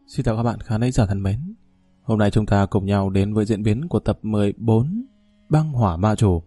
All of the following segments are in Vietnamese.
Xin chào các bạn khán thính giả thân mến. Hôm nay chúng ta cùng nhau đến với diễn biến của tập 14 Băng Hỏa Ma Chủ.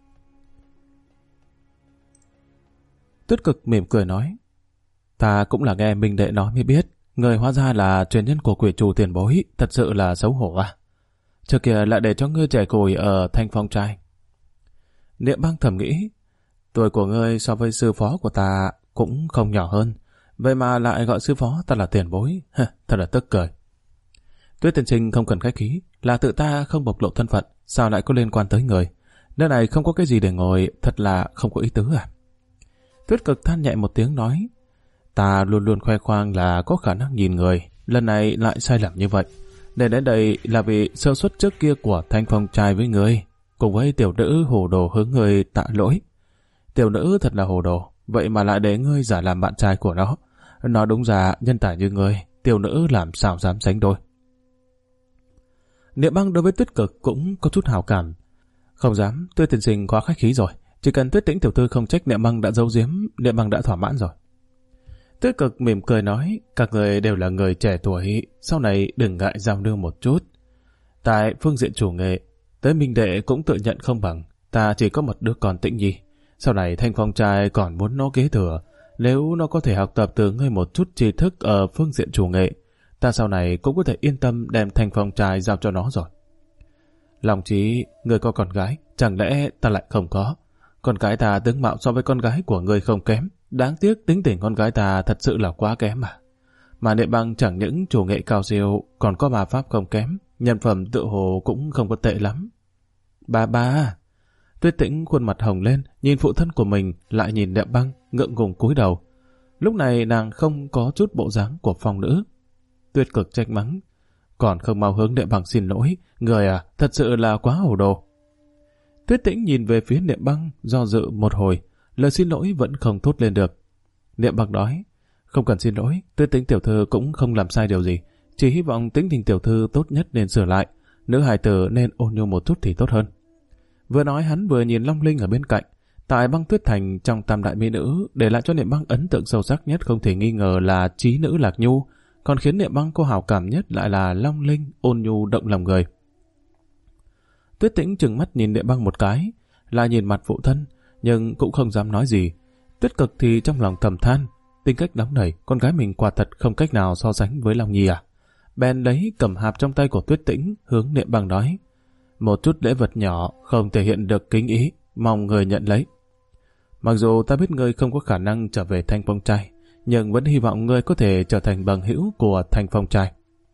Tuyết Cực mỉm cười nói: Ta cũng là nghe Minh Đệ nói mới biết, người hóa ra là truyền nhân của quỷ chủ tiền bối, thật sự là xấu hổ à. Trước kia lại để cho ngươi trẻ củi ở Thanh Phong trai. Niệm Băng thầm nghĩ, tuổi của ngươi so với sư phó của ta cũng không nhỏ hơn, vậy mà lại gọi sư phó ta là tiền bối, thật là tức cười. Tuyết tiên sinh không cần khách khí, là tự ta không bộc lộ thân phận, sao lại có liên quan tới người. Nơi này không có cái gì để ngồi, thật là không có ý tứ à. Tuyết Cực than nhẹ một tiếng nói, ta luôn luôn khoe khoang là có khả năng nhìn người, lần này lại sai lầm như vậy. Để đến đây là vì sơ suất trước kia của Thanh Phong trai với người, cùng với tiểu nữ hồ đồ hướng người tạ lỗi. Tiểu nữ thật là hồ đồ, vậy mà lại để ngươi giả làm bạn trai của nó. Nó đúng ra nhân tài như ngươi, tiểu nữ làm sao dám sánh đôi. Niệm Băng đối với Tuyết Cực cũng có chút hào cảm. Không dám, Tuyết tiên sinh quá khách khí rồi. Chỉ cần Tuyết Tĩnh tiểu thư không trách Niệm Băng đã giấu giếm, Niệm Băng đã thỏa mãn rồi. Tuyết Cực mỉm cười nói, các người đều là người trẻ tuổi, sau này đừng ngại giao lưu một chút. Tại phương diện chủ nghệ, tới Minh Đệ cũng tự nhận không bằng, ta chỉ có một đứa con Tĩnh Nhi. Sau này Thanh Phong trai còn muốn nó kế thừa, nếu nó có thể học tập từ ngươi một chút tri thức ở phương diện chủ nghệ, ta sau này cũng có thể yên tâm đem Thanh Phong trai giao cho nó rồi. Lòng trí, ngươi có con gái, chẳng lẽ ta lại không có? Con gái ta tướng mạo so với con gái của ngươi không kém, đáng tiếc tính tình con gái ta thật sự là quá kém mà. Mà Niệm Băng chẳng những chủ nghệ cao siêu, còn có ma pháp không kém, nhân phẩm tự hồ cũng không có tệ lắm. Ba. Tuyết Tĩnh khuôn mặt hồng lên, nhìn phụ thân của mình, lại nhìn Niệm Băng, ngượng ngùng cúi đầu. Lúc này nàng không có chút bộ dáng của phong nữ. Tuyết Cực trách mắng, còn không mau hướng Niệm Băng xin lỗi, người à, thật sự là quá hồ đồ. Tuyết Tĩnh nhìn về phía Niệm Băng, do dự một hồi, lời xin lỗi vẫn không thốt lên được. Niệm Băng nói, không cần xin lỗi, Tuyết Tĩnh tiểu thư cũng không làm sai điều gì, chỉ hy vọng tính tình tiểu thư tốt nhất nên sửa lại, nữ hài tử nên ôn nhu một chút thì tốt hơn. Vừa nói hắn vừa nhìn Long Linh ở bên cạnh. Tại Băng Tuyết Thành trong tam đại mỹ nữ, để lại cho Niệm Băng ấn tượng sâu sắc nhất không thể nghi ngờ là trí nữ Lạc Nhu, còn khiến Niệm Băng có hảo cảm nhất lại là Long Linh ôn nhu động lòng người. Tuyết Tĩnh trừng mắt nhìn Niệm Băng một cái, lại nhìn mặt phụ thân, nhưng cũng không dám nói gì. Tuyết Cực thì trong lòng thầm than, tính cách nóng nảy, con gái mình quả thật không cách nào so sánh với Long Nhi à. Bèn lấy cầm hạp trong tay của Tuyết Tĩnh hướng Niệm Băng nói, một chút lễ vật nhỏ không thể hiện được kính ý, mong người nhận lấy. Mặc dù ta biết ngươi không có khả năng trở về Thanh Phong trai, nhưng vẫn hy vọng ngươi có thể trở thành bằng hữu của Thanh Phong trai.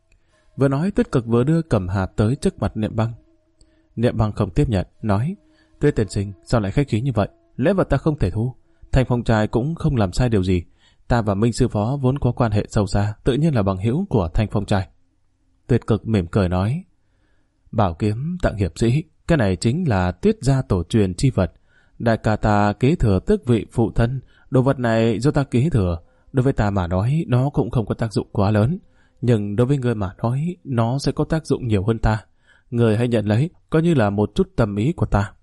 Vừa nói Tuyết Cực vừa đưa cầm hạp tới trước mặt Niệm Băng. Niệm Băng không tiếp nhận, nói, Tuyết tiên sinh sao lại khách khí như vậy, lễ vật ta không thể thu, Thanh Phong trai cũng không làm sai điều gì, ta và Minh sư phó vốn có quan hệ sâu xa, tự nhiên là bằng hữu của Thanh Phong trai. Tuyết Cực mỉm cười nói, bảo kiếm tặng hiệp sĩ, cái này chính là Tuyết gia tổ truyền chi vật. Đại ca ta kế thừa tước vị phụ thân, đồ vật này do ta kế thừa. Đối với ta mà nói, nó cũng không có tác dụng quá lớn. Nhưng đối với ngươi mà nói, nó sẽ có tác dụng nhiều hơn ta. Ngươi hãy nhận lấy, coi như là một chút tâm ý của ta.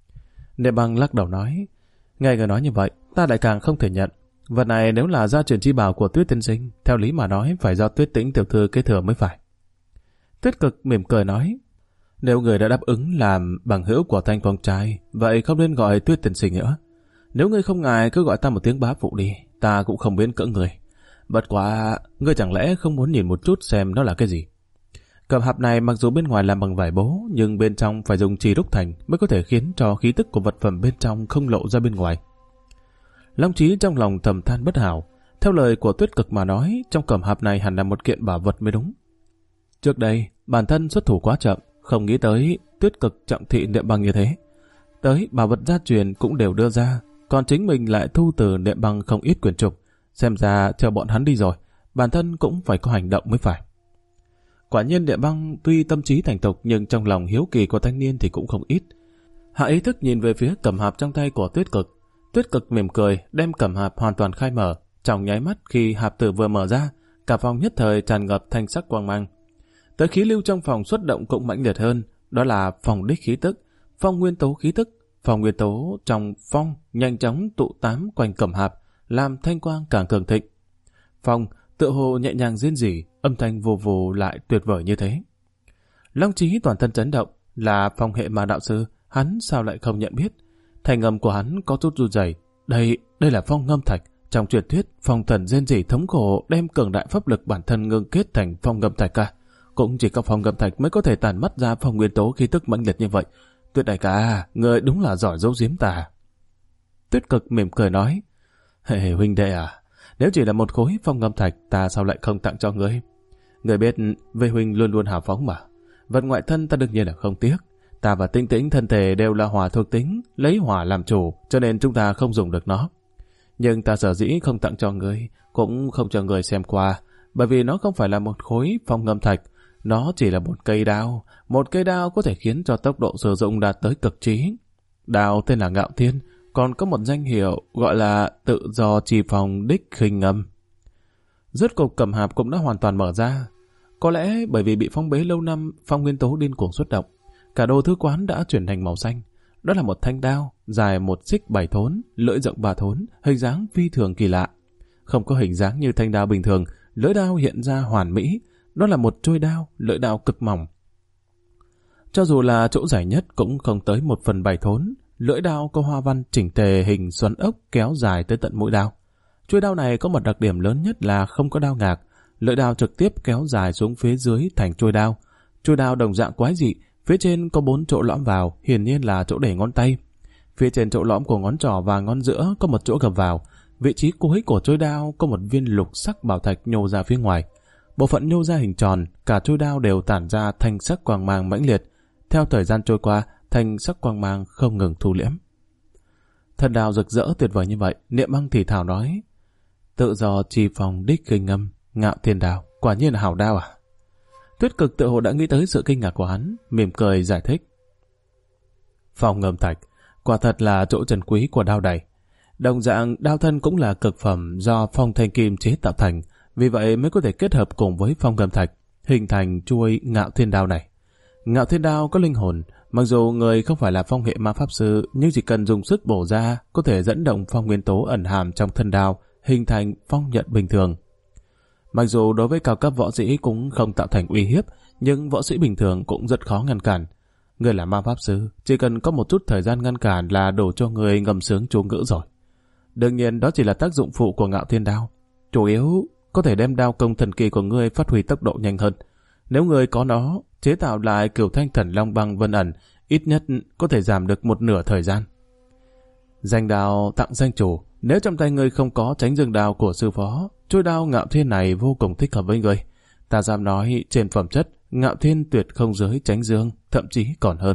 Niệm Băng lắc đầu nói, nghe người nói như vậy, ta lại càng không thể nhận. Vật này nếu là gia truyền chi bảo của Tuyết tiên sinh, theo lý mà nói phải do Tuyết Tĩnh tiểu thư kế thừa mới phải. Tuyết Cực mỉm cười nói, nếu người đã đáp ứng làm bằng hữu của Thanh Phong trai, vậy không nên gọi Tuyết tiên sinh nữa. Nếu ngươi không ngại cứ gọi ta một tiếng bá phụ đi, ta cũng không miễn cưỡng người. Bất quá, ngươi chẳng lẽ không muốn nhìn một chút xem nó là cái gì? Cầm hạp này mặc dù bên ngoài làm bằng vải bố, nhưng bên trong phải dùng chì đúc thành mới có thể khiến cho khí tức của vật phẩm bên trong không lộ ra bên ngoài. Long Chí trong lòng thầm than bất hảo. Theo lời của Tuyết Cực mà nói, trong cầm hạp này hẳn là một kiện bảo vật mới đúng. Trước đây, bản thân xuất thủ quá chậm, không nghĩ tới Tuyết Cực trọng thị Niệm Băng như thế. Tới bảo vật gia truyền cũng đều đưa ra, còn chính mình lại thu từ Niệm Băng không ít quyển trục. Xem ra chờ bọn hắn đi rồi, bản thân cũng phải có hành động mới phải. Quả nhiên Niệm Băng tuy tâm trí thành thục nhưng trong lòng hiếu kỳ của thanh niên thì cũng không ít. Hạ ý thức nhìn về phía cầm hạp trong tay của Tuyết Cực. Tuyết Cực mỉm cười, đem cầm hạp hoàn toàn khai mở. Trong nháy mắt khi hạp tử vừa mở ra, cả phòng nhất thời tràn ngập thanh sắc quang mang. Tới khí lưu trong phòng xuất động cũng mãnh liệt hơn, đó là phong đích khí tức, phong nguyên tố khí tức. Phong nguyên tố trong phong nhanh chóng tụ tám quanh cầm hạp, làm thanh quang càng cường thịnh. Phong tựa hồ nhẹ nhàng rên rỉ, âm thanh vù vù lại tuyệt vời như thế. Long Chí toàn thân chấn động, là phong hệ ma đạo sư, hắn sao lại không nhận biết? Thanh âm của hắn có chút run rẩy. Đây là phong ngâm thạch. Trong truyền thuyết, phong thần rên rỉ thống khổ đem cường đại pháp lực bản thân ngưng kết thành phong ngâm thạch cả. Cũng chỉ có phong ngâm thạch mới có thể tàn mắt ra phong nguyên tố khí tức mãnh liệt như vậy. Tuyết đại ca, người đúng là giỏi giấu giếm ta. Tuyết Cực mỉm cười nói, hệ huynh đệ à, nếu chỉ là một khối phong ngâm thạch, ta sao lại không tặng cho ngươi? Người biết, về huynh luôn luôn hào phóng mà. Vật ngoại thân ta đương nhiên là không tiếc. Ta và Tĩnh Tĩnh thân thể đều là hỏa thuộc tính, lấy hỏa làm chủ, cho nên chúng ta không dùng được nó. Nhưng ta sở dĩ không tặng cho ngươi, cũng không cho ngươi xem qua, bởi vì nó không phải là một khối phong ngâm thạch, nó chỉ là một cây đao. Một cây đao có thể khiến cho tốc độ sử dụng đạt tới cực trí. Đao tên là Ngạo Thiên, còn có một danh hiệu gọi là Tự Do Trì Phong Đích Khinh Âm. Rốt cục cầm hạp cũng đã hoàn toàn mở ra. Có lẽ bởi vì bị phong bế lâu năm, phong nguyên tố điên cuồng xuất động, cả đồ thư quán đã chuyển thành màu xanh. Đó là một thanh đao, dài 1 xích 7 thốn, lưỡi rộng 3 thốn, hình dáng phi thường kỳ lạ. Không có hình dáng như thanh đao bình thường, lưỡi đao hiện ra hoàn mỹ. Đó là một trôi đao, lưỡi đao cực mỏng. Cho dù là chỗ dài nhất cũng không tới 1/7 thốn. Lưỡi đao có hoa văn chỉnh tề hình xoắn ốc kéo dài tới tận mũi đao. Chuôi đao này có một đặc điểm lớn nhất là không có đao ngạc. Lưỡi đao trực tiếp kéo dài xuống phía dưới thành chuôi đao. Chuôi đao đồng dạng quái dị, phía trên có 4 chỗ lõm vào, hiển nhiên là chỗ để ngón tay. Phía trên chỗ lõm của ngón trỏ và ngón giữa có một chỗ gập vào. Vị trí cuối của chuôi đao có một viên lục sắc bảo thạch nhô ra phía ngoài. Bộ phận nhô ra hình tròn, cả chuôi đao đều tản ra thanh sắc quang mang mãnh liệt. Theo thời gian trôi qua, thanh sắc quang mang không ngừng thu liễm. Thần đao rực rỡ tuyệt vời như vậy, Niệm Băng thì thào nói, Tự Do Trì Phong Đích Khinh Âm, Ngạo Thiên đao, quả nhiên là hảo đao à? Tuyết Cực tự hồ đã nghĩ tới sự kinh ngạc của hắn, mỉm cười giải thích. Phong ngâm thạch, quả thật là chỗ trân quý của đao này. Đồng dạng đao thân cũng là cực phẩm do phong thanh kim chế tạo thành, vì vậy mới có thể kết hợp cùng với phong ngâm thạch, hình thành chuôi Ngạo Thiên đao này. Ngạo Thiên đao có linh hồn, mặc dù người không phải là phong hệ ma pháp sư, nhưng chỉ cần dùng sức bổ ra, có thể dẫn động phong nguyên tố ẩn hàm trong thân đao, hình thành phong nhận bình thường. Mặc dù đối với cao cấp võ sĩ cũng không tạo thành uy hiếp, nhưng võ sĩ bình thường cũng rất khó ngăn cản. Người là ma pháp sư, chỉ cần có một chút thời gian ngăn cản là đủ cho người ngâm sướng chú ngữ rồi. Đương nhiên đó chỉ là tác dụng phụ của Ngạo Thiên đao. Chủ yếu có thể đem đao công thần kỳ của ngươi phát huy tốc độ nhanh hơn. Nếu người có nó, chế tạo lại Cửu Thanh Thần Long Băng Vân Ẩn, ít nhất có thể giảm được 1/2 thời gian. Danh đao tặng danh chủ, nếu trong tay ngươi không có Tránh Dương đao của sư phó, chuôi đao Ngạo Thiên này vô cùng thích hợp với ngươi. Ta dám nói trên phẩm chất, Ngạo Thiên tuyệt không dưới Tránh Dương, thậm chí còn hơn.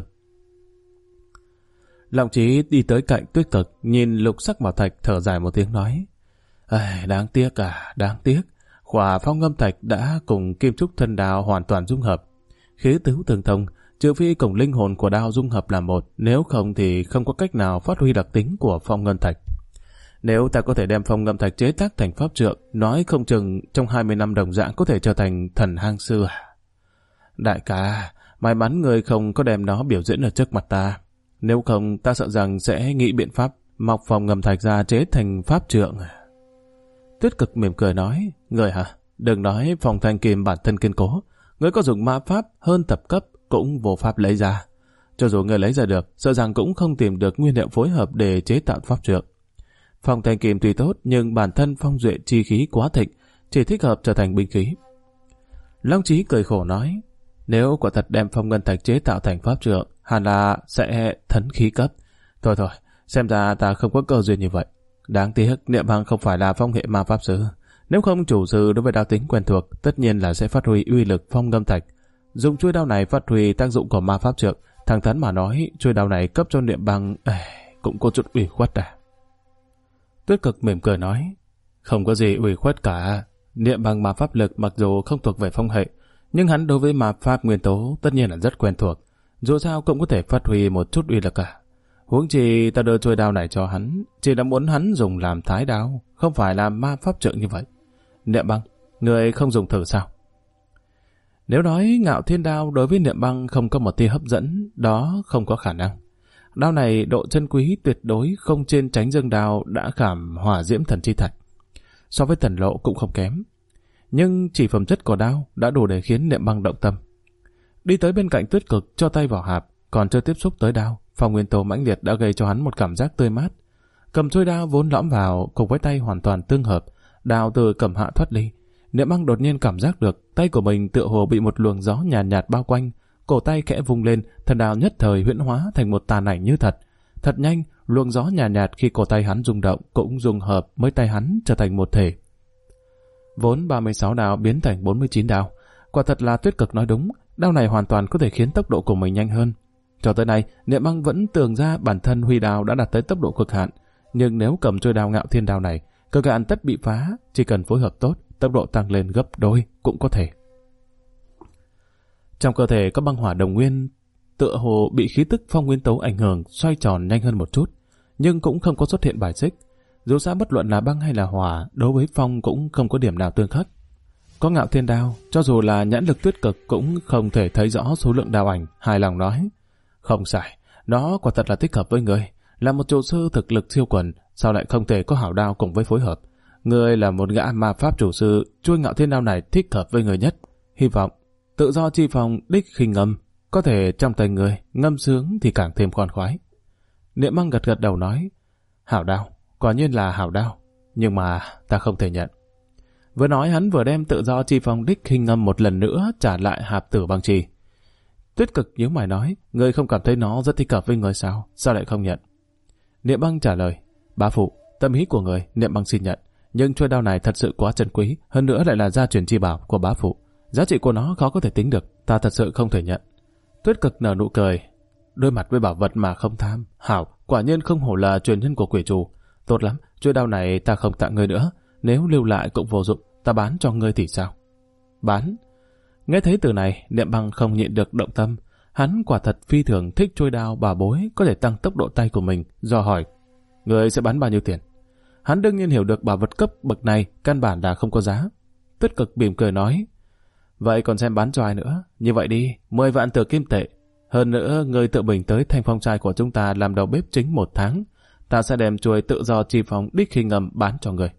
Long Chí đi tới cạnh Tuyết Cực, nhìn lục sắc bảo thạch thở dài một tiếng nói, đáng tiếc đáng tiếc. Khỏa phong ngâm thạch đã cùng kim trúc thân đao hoàn toàn dung hợp. Khí tứ tương thông, trừ phi cùng linh hồn của đao dung hợp làm một, nếu không thì không có cách nào phát huy đặc tính của phong ngâm thạch. Nếu ta có thể đem phong ngâm thạch chế tác thành pháp trượng, nói không chừng trong 20 năm đồng dạng có thể trở thành thần hang sư à? Đại ca, may mắn người không có đem nó biểu diễn ở trước mặt ta. Nếu không, ta sợ rằng sẽ nghĩ biện pháp mọc phong ngâm thạch ra chế thành pháp trượng. Tuyết Cực mỉm cười nói, người hả? Đừng nói phong thanh kim bản thân kiên cố, người có dùng ma pháp hơn thập cấp cũng vô pháp lấy ra. Cho dù người lấy ra được, sợ rằng cũng không tìm được nguyên liệu phối hợp để chế tạo pháp trượng. Phong thanh kim tuy tốt, nhưng bản thân phong duệ chi khí quá thịnh, chỉ thích hợp trở thành binh khí. Long Chí cười khổ nói, nếu quả thật đem phong ngân thạch chế tạo thành pháp trượng, hẳn là sẽ thấn khí cấp. Thôi, xem ra ta không có cơ duyên như vậy. Đáng tiếc, Niệm Băng không phải là phong hệ ma pháp sư. Nếu không chủ sư đối với đao tính quen thuộc, tất nhiên là sẽ phát huy uy lực phong ngâm thạch. Dùng chuôi đao này phát huy tác dụng của ma pháp trượng, thẳng thắn mà nói, chuôi đao này cấp cho Niệm Băng cũng có chút ủy khuất à. Tuyết Cực mỉm cười nói, không có gì ủy khuất cả. Niệm Băng ma pháp lực mặc dù không thuộc về phong hệ, nhưng hắn đối với ma pháp nguyên tố tất nhiên là rất quen thuộc, dù sao cũng có thể phát huy một chút uy lực cả. Huống chi ta đưa chuôi đao này cho hắn, chỉ là muốn hắn dùng làm thái đao, không phải làm ma pháp trượng như vậy. Niệm Băng, người không dùng thử sao? Nếu nói Ngạo Thiên đao đối với Niệm Băng không có một tia hấp dẫn, đó không có khả năng. Đao này độ chân quý tuyệt đối không trên Tránh Dương đao đã khảm hỏa diễm thần chi thạch. So với thần lộ cũng không kém. nhưng chỉ phẩm chất của đao đã đủ để khiến Niệm Băng động tâm. Đi tới bên cạnh Tuyết Cực cho tay vào hạp, còn chưa tiếp xúc tới đao, phong nguyên tố mãnh liệt đã gây cho hắn một cảm giác tươi mát. Cầm chuôi đao vốn lõm vào cùng với tay hoàn toàn tương hợp, đao từ cầm hạ thoát ly. Niệm Băng đột nhiên cảm giác được tay của mình tựa hồ bị một luồng gió nhàn nhạt bao quanh, cổ tay khẽ vung lên, thần đao nhất thời huyễn hóa thành một tàn ảnh như thật. Thật nhanh, luồng gió nhàn nhạt khi cổ tay hắn rung động cũng dung hợp với tay hắn trở thành một thể. Vốn 36 đao biến thành 49 đao. Quả thật là Tuyết Cực nói đúng, đao này hoàn toàn có thể khiến tốc độ của mình nhanh hơn. Cho tới nay, Niệm Băng vẫn tưởng ra bản thân huy đao đã đạt tới tốc độ cực hạn, nhưng nếu cầm trôi đao Ngạo Thiên Đao này, cực hạn tất bị phá, chỉ cần phối hợp tốt, tốc độ tăng lên gấp đôi cũng có thể. Trong cơ thể có băng hỏa đồng nguyên, tựa hồ bị khí tức phong nguyên tố ảnh hưởng, xoay tròn nhanh hơn một chút, nhưng cũng không có xuất hiện bài xích. Dù sao bất luận là băng hay là hỏa, đối với phong cũng không có điểm nào tương khắc. Có Ngạo Thiên Đao, cho dù là nhãn lực Tuyết Cực cũng không thể thấy rõ số lượng đao ảnh, hài lòng nói. Không sai, nó quả thật là thích hợp với người. Là một chủ sư thực lực siêu quần, sao lại không thể có hảo đao cùng với phối hợp. Người là một gã ma pháp chủ sư, chuôi Ngạo Thiên Đao này thích hợp với người nhất. Hy vọng, tự do chi phòng đích khinh ngâm, có thể trong tay người, ngâm sướng thì càng thêm khoan khoái. Niệm Băng gật gật đầu nói, hảo đao, quả nhiên là hảo đao, nhưng mà ta không thể nhận. Vừa nói hắn vừa đem tự do chi phong đích khinh ngâm một lần nữa trả lại hạp tử băng trì. Tuyết Cực nhíu mày nói, ngươi không cảm thấy nó rất thích hợp với người sao? Sao lại không nhận? Niệm Băng trả lời, bá phụ, tâm ý của người, Niệm Băng xin nhận, nhưng chuôi đao này thật sự quá trân quý, hơn nữa lại là gia truyền chi bảo của bá phụ, giá trị của nó khó có thể tính được, ta thật sự không thể nhận. Tuyết Cực nở nụ cười, đối mặt với bảo vật mà không tham, hảo, quả nhiên không hổ là truyền nhân của quỷ chủ. Tốt lắm, chuôi đao này ta không tặng ngươi nữa, nếu lưu lại cũng vô dụng, ta bán cho ngươi thì sao? Bán? Nghe thấy từ này, Niệm Băng không nhịn được động tâm. Hắn quả thật phi thường thích chuôi đao bà bối có thể tăng tốc độ tay của mình, do hỏi, ngươi sẽ bán bao nhiêu tiền? Hắn đương nhiên hiểu được bảo vật cấp bậc này căn bản là không có giá. Tuyết Cực mỉm cười nói, vậy còn xem bán cho ai nữa? Như vậy đi, 10 vạn tử kim tệ. Hơn nữa, ngươi tự mình tới Thanh Phong trai của chúng ta làm đầu bếp chính 1 tháng. Ta sẽ đem chuôi tự do chi phong đích khi ngầm bán cho người.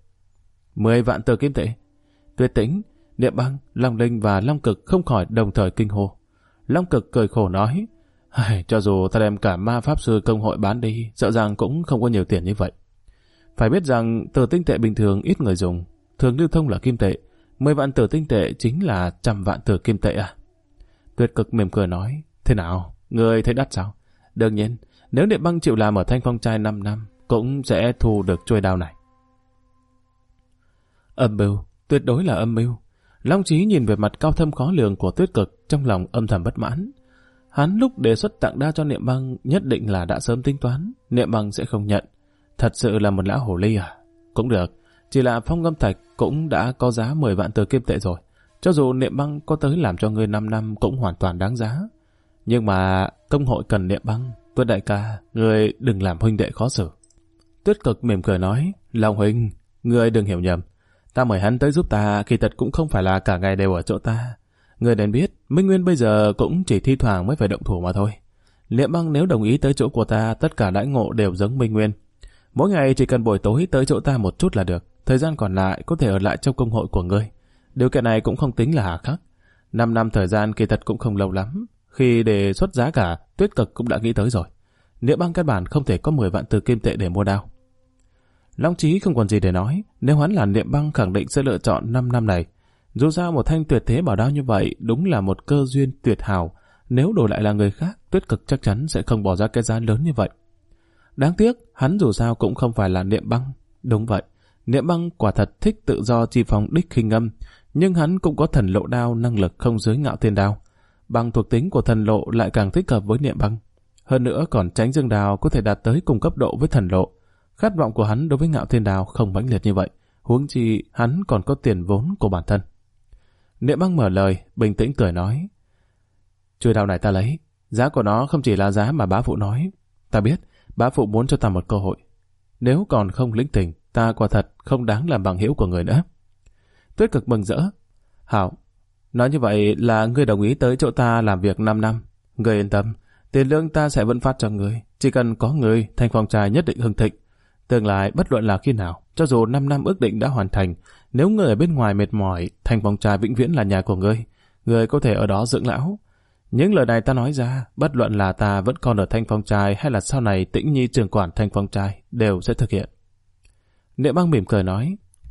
10 vạn tử kim tệ. Tuyết Tĩnh, Niệm Băng, Long Linh và Long Cực không khỏi đồng thời kinh hô. Long Cực cười khổ nói, cho dù ta đem cả ma pháp sư công hội bán đi, sợ rằng cũng không có nhiều tiền như vậy. Phải biết rằng tử tinh tệ bình thường ít người dùng, thường lưu thông là kim tệ, 10 vạn tử tinh tệ chính là 100 vạn tử kim tệ à? Tuyết Cực mỉm cười nói, thế nào, người thấy đắt sao? Đương nhiên, nếu Niệm Băng chịu làm ở Thanh Phong trai 5 năm, cũng sẽ thu được chuôi đao này. Âm mưu, tuyệt đối là âm mưu. Long Chí nhìn về mặt cao thâm khó lường của Tuyết Cực, trong lòng âm thầm bất mãn. Hắn lúc đề xuất tặng đao cho Niệm Băng nhất định là đã sớm tính toán, Niệm Băng sẽ không nhận. Thật sự là một lão hồ ly à? Cũng được, chỉ là phong ngâm thạch cũng đã có giá 10 vạn tử kim tệ rồi. Cho dù Niệm Băng có tới làm cho ngươi 5 năm cũng hoàn toàn đáng giá. Nhưng mà công hội cần Niệm Băng, Tuyết đại ca, ngươi đừng làm huynh đệ khó xử. Tuyết Cực mỉm cười nói, Long huynh, ngươi đừng hiểu nhầm. Ta mời hắn tới giúp ta, kỳ thật cũng không phải là cả ngày đều ở chỗ ta. Ngươi nên biết, Minh Nguyên bây giờ cũng chỉ thi thoảng mới phải động thủ mà thôi. Niệm Băng nếu đồng ý tới chỗ của ta, tất cả đãi ngộ đều giống Minh Nguyên. Mỗi ngày chỉ cần buổi tối tới chỗ ta một chút là được, thời gian còn lại có thể ở lại trong công hội của ngươi. Điều kiện này cũng không tính là hà khắc. 5 năm thời gian kỳ thật cũng không lâu lắm. Khi đề xuất giá cả, Tuyết Cực cũng đã nghĩ tới rồi. Niệm Băng căn bản không thể có 10 vạn tử kim tệ để mua đao. Long Chí không còn gì để nói, nếu hắn là Niệm Băng khẳng định sẽ lựa chọn 5 năm này. Dù sao một thanh tuyệt thế bảo đao như vậy đúng là một cơ duyên tuyệt hảo, nếu đổi lại là người khác, Tuyết Cực chắc chắn sẽ không bỏ ra cái giá lớn như vậy. Đáng tiếc, hắn dù sao cũng không phải là Niệm Băng. Đúng vậy, Niệm Băng quả thật thích tự do chi phong đích khinh âm, nhưng hắn cũng có thần lộ đao năng lực không dưới Ngạo Thiên Đao. Bằng thuộc tính của thần lộ lại càng thích hợp với Niệm Băng. Hơn nữa còn Tránh Dương Đao có thể đạt tới cùng cấp độ với thần lộ. Khát vọng của hắn đối với Ngạo Thiên Đao không mãnh liệt như vậy, huống chi hắn còn có tiền vốn của bản thân. Niệm Băng mở lời, bình tĩnh cười nói, chuôi đao này ta lấy, giá của nó không chỉ là giá mà bá phụ nói. Ta biết, bá phụ muốn cho ta một cơ hội. Nếu còn không lĩnh tình, ta quả thật không đáng làm bằng hữu của người nữa. Tuyết Cực mừng rỡ, hảo, nói như vậy là ngươi đồng ý tới chỗ ta làm việc 5 năm. Ngươi yên tâm, tiền lương ta sẽ vẫn phát cho ngươi. Chỉ cần có ngươi, Thanh Phong trai nhất định hưng thịnh. Tương lai bất luận là khi nào, cho dù 5 năm ước định đã hoàn thành, Nếu người ở bên ngoài mệt mỏi, Thanh Phong Trai vĩnh viễn là nhà của ngươi có thể ở đó dưỡng lão. Những lời này ta nói ra, bất luận là ta vẫn còn ở Thanh Phong Trai hay là sau này Tĩnh Nhi trưởng quản Thanh Phong Trai đều sẽ thực hiện. Niệm Băng mỉm cười nói,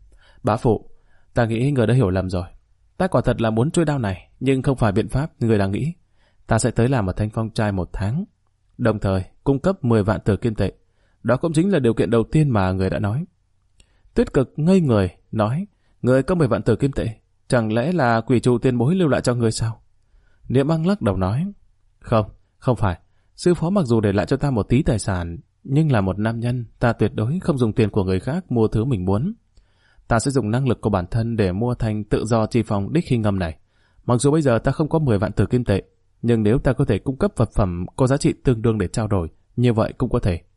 bá phụ, ta nghĩ người đã hiểu lầm rồi. Ta quả thật là muốn chuôi đao này, nhưng không phải biện pháp người đang nghĩ. Ta sẽ tới làm ở Thanh Phong Trai 1 tháng, đồng thời cung cấp 10 vạn tử kim tệ. Đó cũng chính là điều kiện đầu tiên mà người đã nói. Tuyết Cực ngây người, nói, người có 10 vạn tử kim tệ, chẳng lẽ là quỷ trụ tiền bối lưu lại cho người sao? Niệm Băng lắc đầu nói, không phải. Sư phó mặc dù để lại cho ta một tí tài sản, nhưng là một nam nhân, ta tuyệt đối không dùng tiền của người khác mua thứ mình muốn. Ta sẽ dùng năng lực của bản thân để mua thành tự do chi phòng đích khi ngâm này. Mặc dù bây giờ ta không có 10 vạn tử kim tệ, nhưng nếu ta có thể cung cấp vật phẩm có giá trị tương đương để trao đổi, như vậy cũng có thể.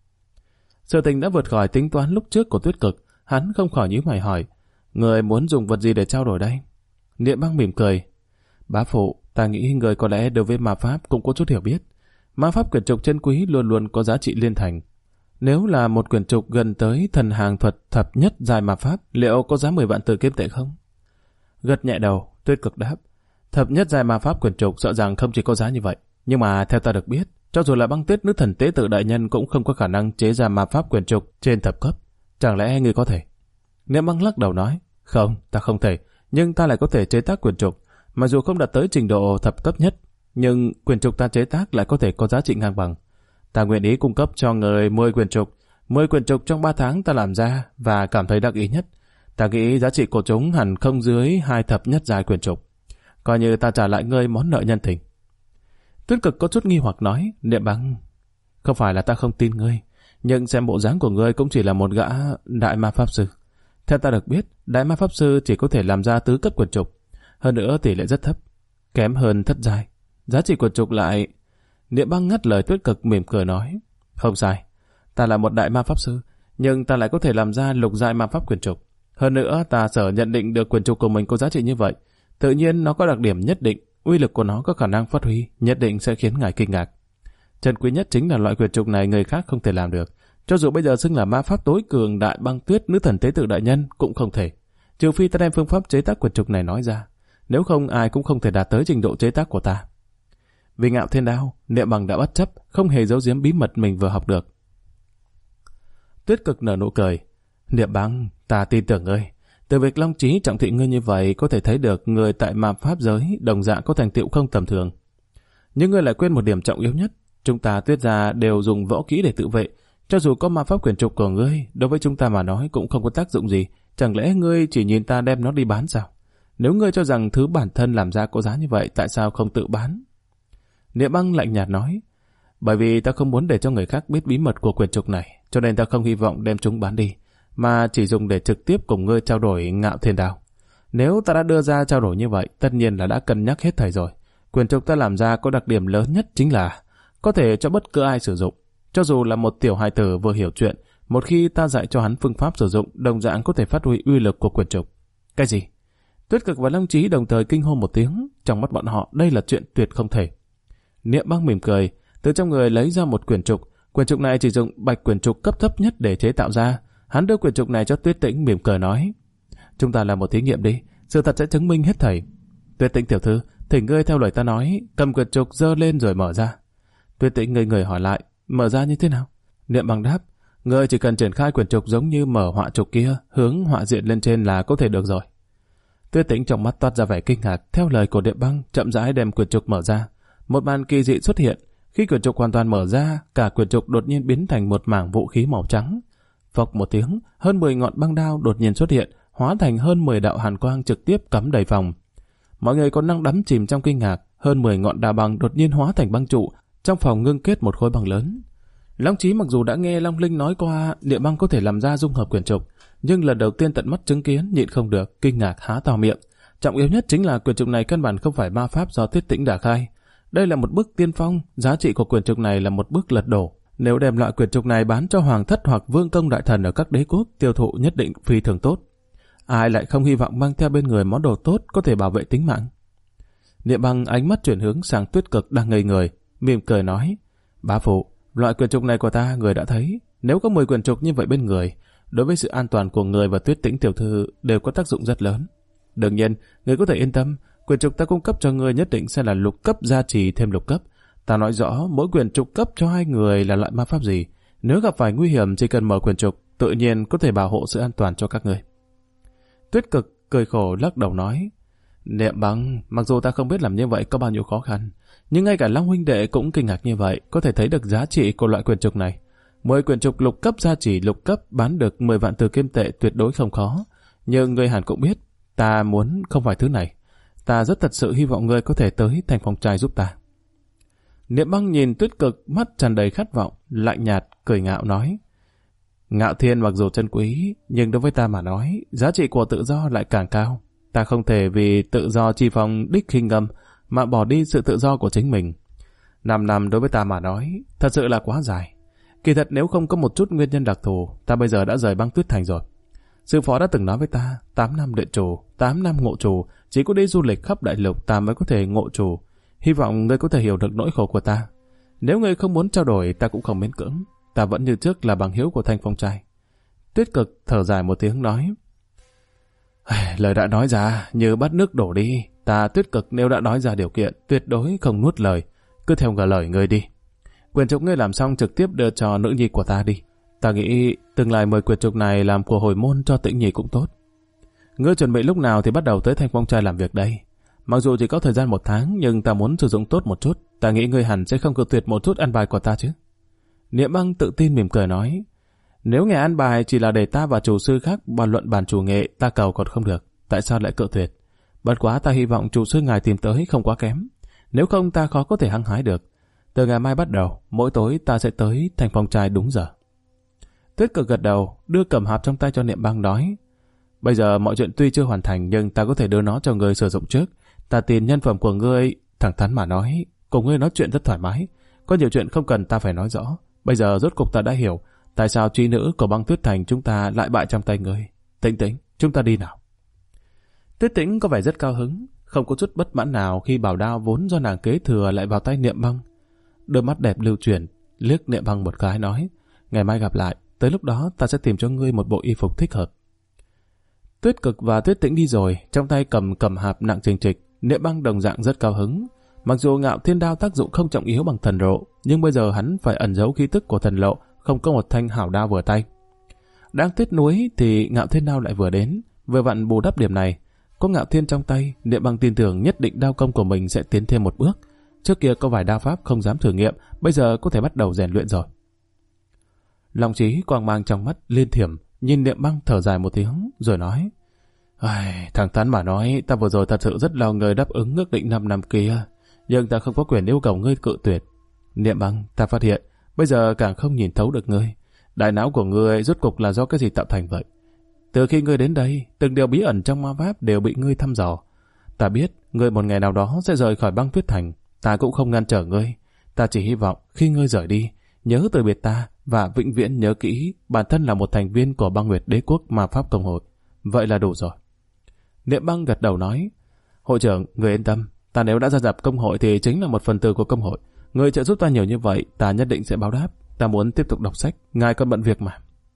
Sự tình đã vượt khỏi tính toán lúc trước của Tuyết Cực, hắn không khỏi nhíu mày hỏi, người muốn dùng vật gì để trao đổi đây? Niệm Băng mỉm cười, bá phụ, ta nghĩ người có lẽ đối với ma pháp cũng có chút hiểu biết. Ma pháp quyển trục chân quý luôn luôn có giá trị liên thành. Nếu là một quyển trục gần tới thần hàng thuật thập nhất giai ma pháp, liệu có giá 10 vạn tử kim tệ không? Gật nhẹ đầu, Tuyết Cực đáp, thập nhất giai ma pháp quyển trục sợ rằng không chỉ có giá như vậy. Nhưng mà theo ta được biết, cho dù là Băng Tuyết nữ thần tế tự đại nhân cũng không có khả năng chế ra ma pháp quyển trục trên thập cấp. Chẳng lẽ người có thể? Niệm Băng lắc đầu nói, không, ta không thể, nhưng ta lại có thể chế tác quyển trục. Mặc dù không đạt tới trình độ thập cấp nhất, nhưng quyển trục ta chế tác lại có thể có giá trị ngang bằng. Ta nguyện ý cung cấp cho người 10 quyển trục. 10 quyển trục trong 3 tháng ta làm ra và cảm thấy đắc ý nhất. Ta nghĩ giá trị của chúng hẳn không dưới 2 thập nhất giai quyển trục. Coi như ta trả lại ngươi món nợ nhân tình. Tuyết Cực có chút nghi hoặc nói, Niệm Băng, không phải là ta không tin ngươi, nhưng xem bộ dáng của ngươi cũng chỉ là một gã đại ma pháp sư. Theo ta được biết, đại ma pháp sư chỉ có thể làm ra tứ cấp quyển trục. Hơn nữa tỷ lệ rất thấp, kém hơn thất giai. Giá trị quyển trục lại... Niệm Băng ngắt lời Tuyết Cực mỉm cười nói, không sai, ta là một đại ma pháp sư, nhưng ta lại có thể làm ra lục giai ma pháp quyển trục. Hơn nữa ta sở nhận định được quyển trục của mình có giá trị như vậy, tự nhiên nó có đặc điểm nhất định, uy lực của nó có khả năng phát huy, nhất định sẽ khiến ngài kinh ngạc. Chân quý nhất chính là loại quyển trục này người khác không thể làm được, cho dù bây giờ xưng là ma pháp tối cường đại Băng Tuyết nữ thần tế tự đại nhân cũng không thể, trừ phi ta đem phương pháp chế tác quyển trục này nói ra, nếu không ai cũng không thể đạt tới trình độ chế tác của ta. Vì Ngạo Thiên Đao, Niệm Băng đã bất chấp, không hề giấu giếm bí mật mình vừa học được. Tuyết Cực nở nụ cười, Niệm Băng, ta tin tưởng ngươi. Từ việc long trí trọng thị ngươi như vậy có thể thấy được người tại ma pháp giới đồng dạng có thành tựu không tầm thường. Nhưng ngươi lại quên một điểm trọng yếu nhất, chúng ta Tuyết gia đều dùng võ kỹ để tự vệ, cho dù có ma pháp quyển trục của ngươi, đối với chúng ta mà nói cũng không có tác dụng gì, chẳng lẽ ngươi chỉ nhìn ta đem nó đi bán sao? Nếu ngươi cho rằng thứ bản thân làm ra có giá như vậy, tại sao không tự bán? Niệm Băng lạnh nhạt nói, bởi vì ta không muốn để cho người khác biết bí mật của quyển trục này, cho nên ta không hy vọng đem chúng bán đi, mà chỉ dùng để trực tiếp cùng ngươi trao đổi Ngạo Thiên Đao. Nếu ta đã đưa ra trao đổi như vậy, tất nhiên là đã cân nhắc hết thảy rồi. Quyển trục ta làm ra có đặc điểm lớn nhất chính là có thể cho bất cứ ai sử dụng, cho dù là một tiểu hài tử vừa hiểu chuyện, một khi ta dạy cho hắn phương pháp sử dụng, đồng dạng có thể phát huy uy lực của quyển trục. Cái gì? Tuyết Cực và Long Trí đồng thời kinh hô một tiếng, trong mắt bọn họ đây là chuyện tuyệt không thể. Niệm Băng mỉm cười, từ trong người lấy ra một quyển trục này chỉ dùng bạch quyển trục cấp thấp nhất để chế tạo ra. Hắn đưa quyển trục này cho Tuyết Tĩnh mỉm cười nói, chúng ta làm một thí nghiệm đi, sự thật sẽ chứng minh hết thảy. Tuyết Tĩnh tiểu thư, thỉnh ngươi theo lời ta nói, cầm quyển trục giơ lên rồi mở ra. Tuyết Tĩnh ngây người hỏi lại, mở ra như thế nào? Niệm Băng đáp, ngươi chỉ cần triển khai quyển trục giống như mở họa trục kia, hướng họa diện lên trên là có thể được rồi. Tuyết Tĩnh trong mắt toát ra vẻ kinh ngạc, theo lời của Niệm Băng chậm rãi đem quyển trục mở ra. Một màn kỳ dị xuất hiện, khi quyển trục hoàn toàn mở ra, cả quyển trục đột nhiên biến thành một mảng vũ khí màu trắng. Phộc một tiếng, hơn 10 ngọn băng đao đột nhiên xuất hiện, hóa thành hơn 10 đạo hàn quang trực tiếp cắm đầy phòng. Mọi người còn đang đắm chìm trong kinh ngạc, hơn 10 ngọn đao băng đột nhiên hóa thành băng trụ, trong phòng ngưng kết một khối băng lớn. Long Trí mặc dù đã nghe Long Linh nói qua Niệm Băng có thể làm ra dung hợp quyển trục, nhưng lần đầu tiên tận mắt chứng kiến nhịn không được, kinh ngạc há to miệng. Trọng yếu nhất chính là quyển trục này căn bản không phải ma pháp do Tuyết Tĩnh đả khai. Đây là một bước tiên phong, giá trị của quyển trục này là một bước lật đổ. Nếu đem loại quyển trục này bán cho hoàng thất hoặc vương công đại thần ở các đế quốc, tiêu thụ nhất định phi thường tốt. Ai lại không hy vọng mang theo bên người món đồ tốt có thể bảo vệ tính mạng? Niệm Băng ánh mắt chuyển hướng sang Tuyết Cực đang ngây người, mỉm cười nói, bá phụ, loại quyển trục này của ta người đã thấy, nếu có 10 quyển trục như vậy bên người, đối với sự an toàn của người và Tuyết Tĩnh tiểu thư đều có tác dụng rất lớn. Đương nhiên, người có thể yên tâm, quyền trục ta cung cấp cho ngươi nhất định sẽ là lục cấp gia trì thêm lục cấp. Ta nói rõ mỗi quyền trục cấp cho hai người là loại ma pháp gì. Nếu gặp phải nguy hiểm chỉ cần mở quyền trục, tự nhiên có thể bảo hộ sự an toàn cho các người. Tuyết Cực cười khổ lắc đầu nói, Niệm Băng, mặc dù ta không biết làm như vậy có bao nhiêu khó khăn, nhưng ngay cả Long huynh đệ cũng kinh ngạc như vậy, có thể thấy được giá trị của loại quyền trục này. 10 quyền trục lục cấp gia trì lục cấp bán được 10 vạn từ kim tệ tuyệt đối không khó. Nhưng người hẳn cũng biết, ta muốn không phải thứ này. Ta rất thật sự hy vọng ngươi có thể tới thành phòng trai giúp ta. Niệm Băng nhìn Tuyết Cực, mắt tràn đầy khát vọng, lạnh nhạt, cười ngạo nói, Ngạo Thiên mặc dù chân quý, nhưng đối với ta mà nói, giá trị của tự do lại càng cao. Ta không thể vì tự do chi phong đích khinh ngâm mà bỏ đi sự tự do của chính mình. 5 năm đối với ta mà nói, thật sự là quá dài. Kỳ thật nếu không có một chút nguyên nhân đặc thù, ta bây giờ đã rời Băng Tuyết Thành rồi. Sư phó đã từng nói với ta, 8 năm luyện chủ, 8 năm ngộ chủ, chỉ có đi du lịch khắp đại lục ta mới có thể ngộ chủ. Hy vọng ngươi có thể hiểu được nỗi khổ của ta. Nếu ngươi không muốn trao đổi, ta cũng không miễn cưỡng. Ta vẫn như trước là bằng hữu của Thanh Phong trai. Tuyết Cực thở dài một tiếng nói, lời đã nói ra như bắt nước đổ đi. Ta Tuyết Cực nếu đã nói ra điều kiện, tuyệt đối không nuốt lời. Cứ theo lời ngươi đi. Quyền trục ngươi làm xong trực tiếp đưa cho nữ nhi của ta đi. Ta nghĩ tương lai 10 quyền trục này làm của hồi môn cho Tĩnh Nhi cũng tốt. Ngươi chuẩn bị lúc nào thì bắt đầu tới Thanh Phong trai làm việc đây. Mặc dù chỉ có thời gian 1 tháng, nhưng ta muốn sử dụng tốt một chút. Ta nghĩ ngươi hẳn sẽ không cự tuyệt một chút ăn bài của ta chứ. Niệm Băng tự tin mỉm cười nói, nếu ngày ăn bài chỉ là để ta và chủ sư khác bàn luận bàn chủ nghệ, ta cầu còn không được, tại sao lại cự tuyệt? Bất quá ta hy vọng chủ sư ngài tìm tới không quá kém, nếu không ta khó có thể hăng hái được. Từ ngày mai bắt đầu, mỗi tối ta sẽ tới thành phòng trai đúng giờ. Tuyết Cực gật đầu, đưa cẩm hạp trong tay cho Niệm Băng nói, bây giờ mọi chuyện tuy chưa hoàn thành nhưng ta có thể đưa nó cho ngươi sử dụng trước. Ta tin nhân phẩm của ngươi, thẳng thắn mà nói, cùng ngươi nói chuyện rất thoải mái, có nhiều chuyện không cần ta phải nói rõ. Bây giờ rốt cục ta đã hiểu tại sao trí nữ của Băng Tuyết Thành chúng ta lại bại trong tay ngươi. Tĩnh Tĩnh, chúng ta đi nào. Tuyết Tĩnh có vẻ rất cao hứng, không có chút bất mãn nào khi bảo đao vốn do nàng kế thừa lại vào tay Niệm Băng. Đôi mắt đẹp lưu chuyển, liếc Niệm Băng một cái nói, ngày mai gặp lại, tới lúc đó ta sẽ tìm cho ngươi một bộ y phục thích hợp. Tuyết Cực và Tuyết Tĩnh đi rồi, trong tay cầm cẩm hạp nặng trình trịch. Niệm Băng đồng dạng rất cao hứng. Mặc dù Ngạo Thiên đao tác dụng không trọng yếu bằng thần lộ, nhưng bây giờ hắn phải ẩn giấu khí tức của thần lộ, không có một thanh hảo đao vừa tay. Đang tuyết núi thì Ngạo Thiên đao lại vừa đến, vừa vặn bù đắp điểm này. Có Ngạo Thiên trong tay, Niệm Băng tin tưởng nhất định đao công của mình sẽ tiến thêm một bước. Trước kia có vài đao pháp không dám thử nghiệm, bây giờ có thể bắt đầu rèn luyện rồi. Long Chí quang mang trong mắt liên thiểm, nhìn Niệm Băng thở dài một tiếng, rồi nói, thẳng thắn mà nói, ta vừa rồi thật sự rất lo người đáp ứng ước định 5 năm kia, nhưng ta không có quyền yêu cầu ngươi cự tuyệt. Niệm Băng, ta phát hiện, bây giờ càng không nhìn thấu được ngươi. Đại não của ngươi rốt cục là do cái gì tạo thành vậy? Từ khi ngươi đến đây, từng điều bí ẩn trong ma pháp đều bị ngươi thăm dò. Ta biết, ngươi một ngày nào đó sẽ rời khỏi Băng Tuyết Thành, ta cũng không ngăn trở ngươi. Ta chỉ hy vọng khi ngươi rời đi, nhớ từ biệt ta và vĩnh viễn nhớ kỹ bản thân là một thành viên của Băng Nguyệt Đế Quốc Ma Pháp Công hội. Vậy là đủ rồi. Niệm Băng gật đầu nói, hội trưởng, người yên tâm, ta nếu đã gia nhập công hội thì chính là một phần tử của công hội. Người trợ giúp ta nhiều như vậy, ta nhất định sẽ báo đáp. Ta muốn tiếp tục đọc sách, ngài còn bận việc mà.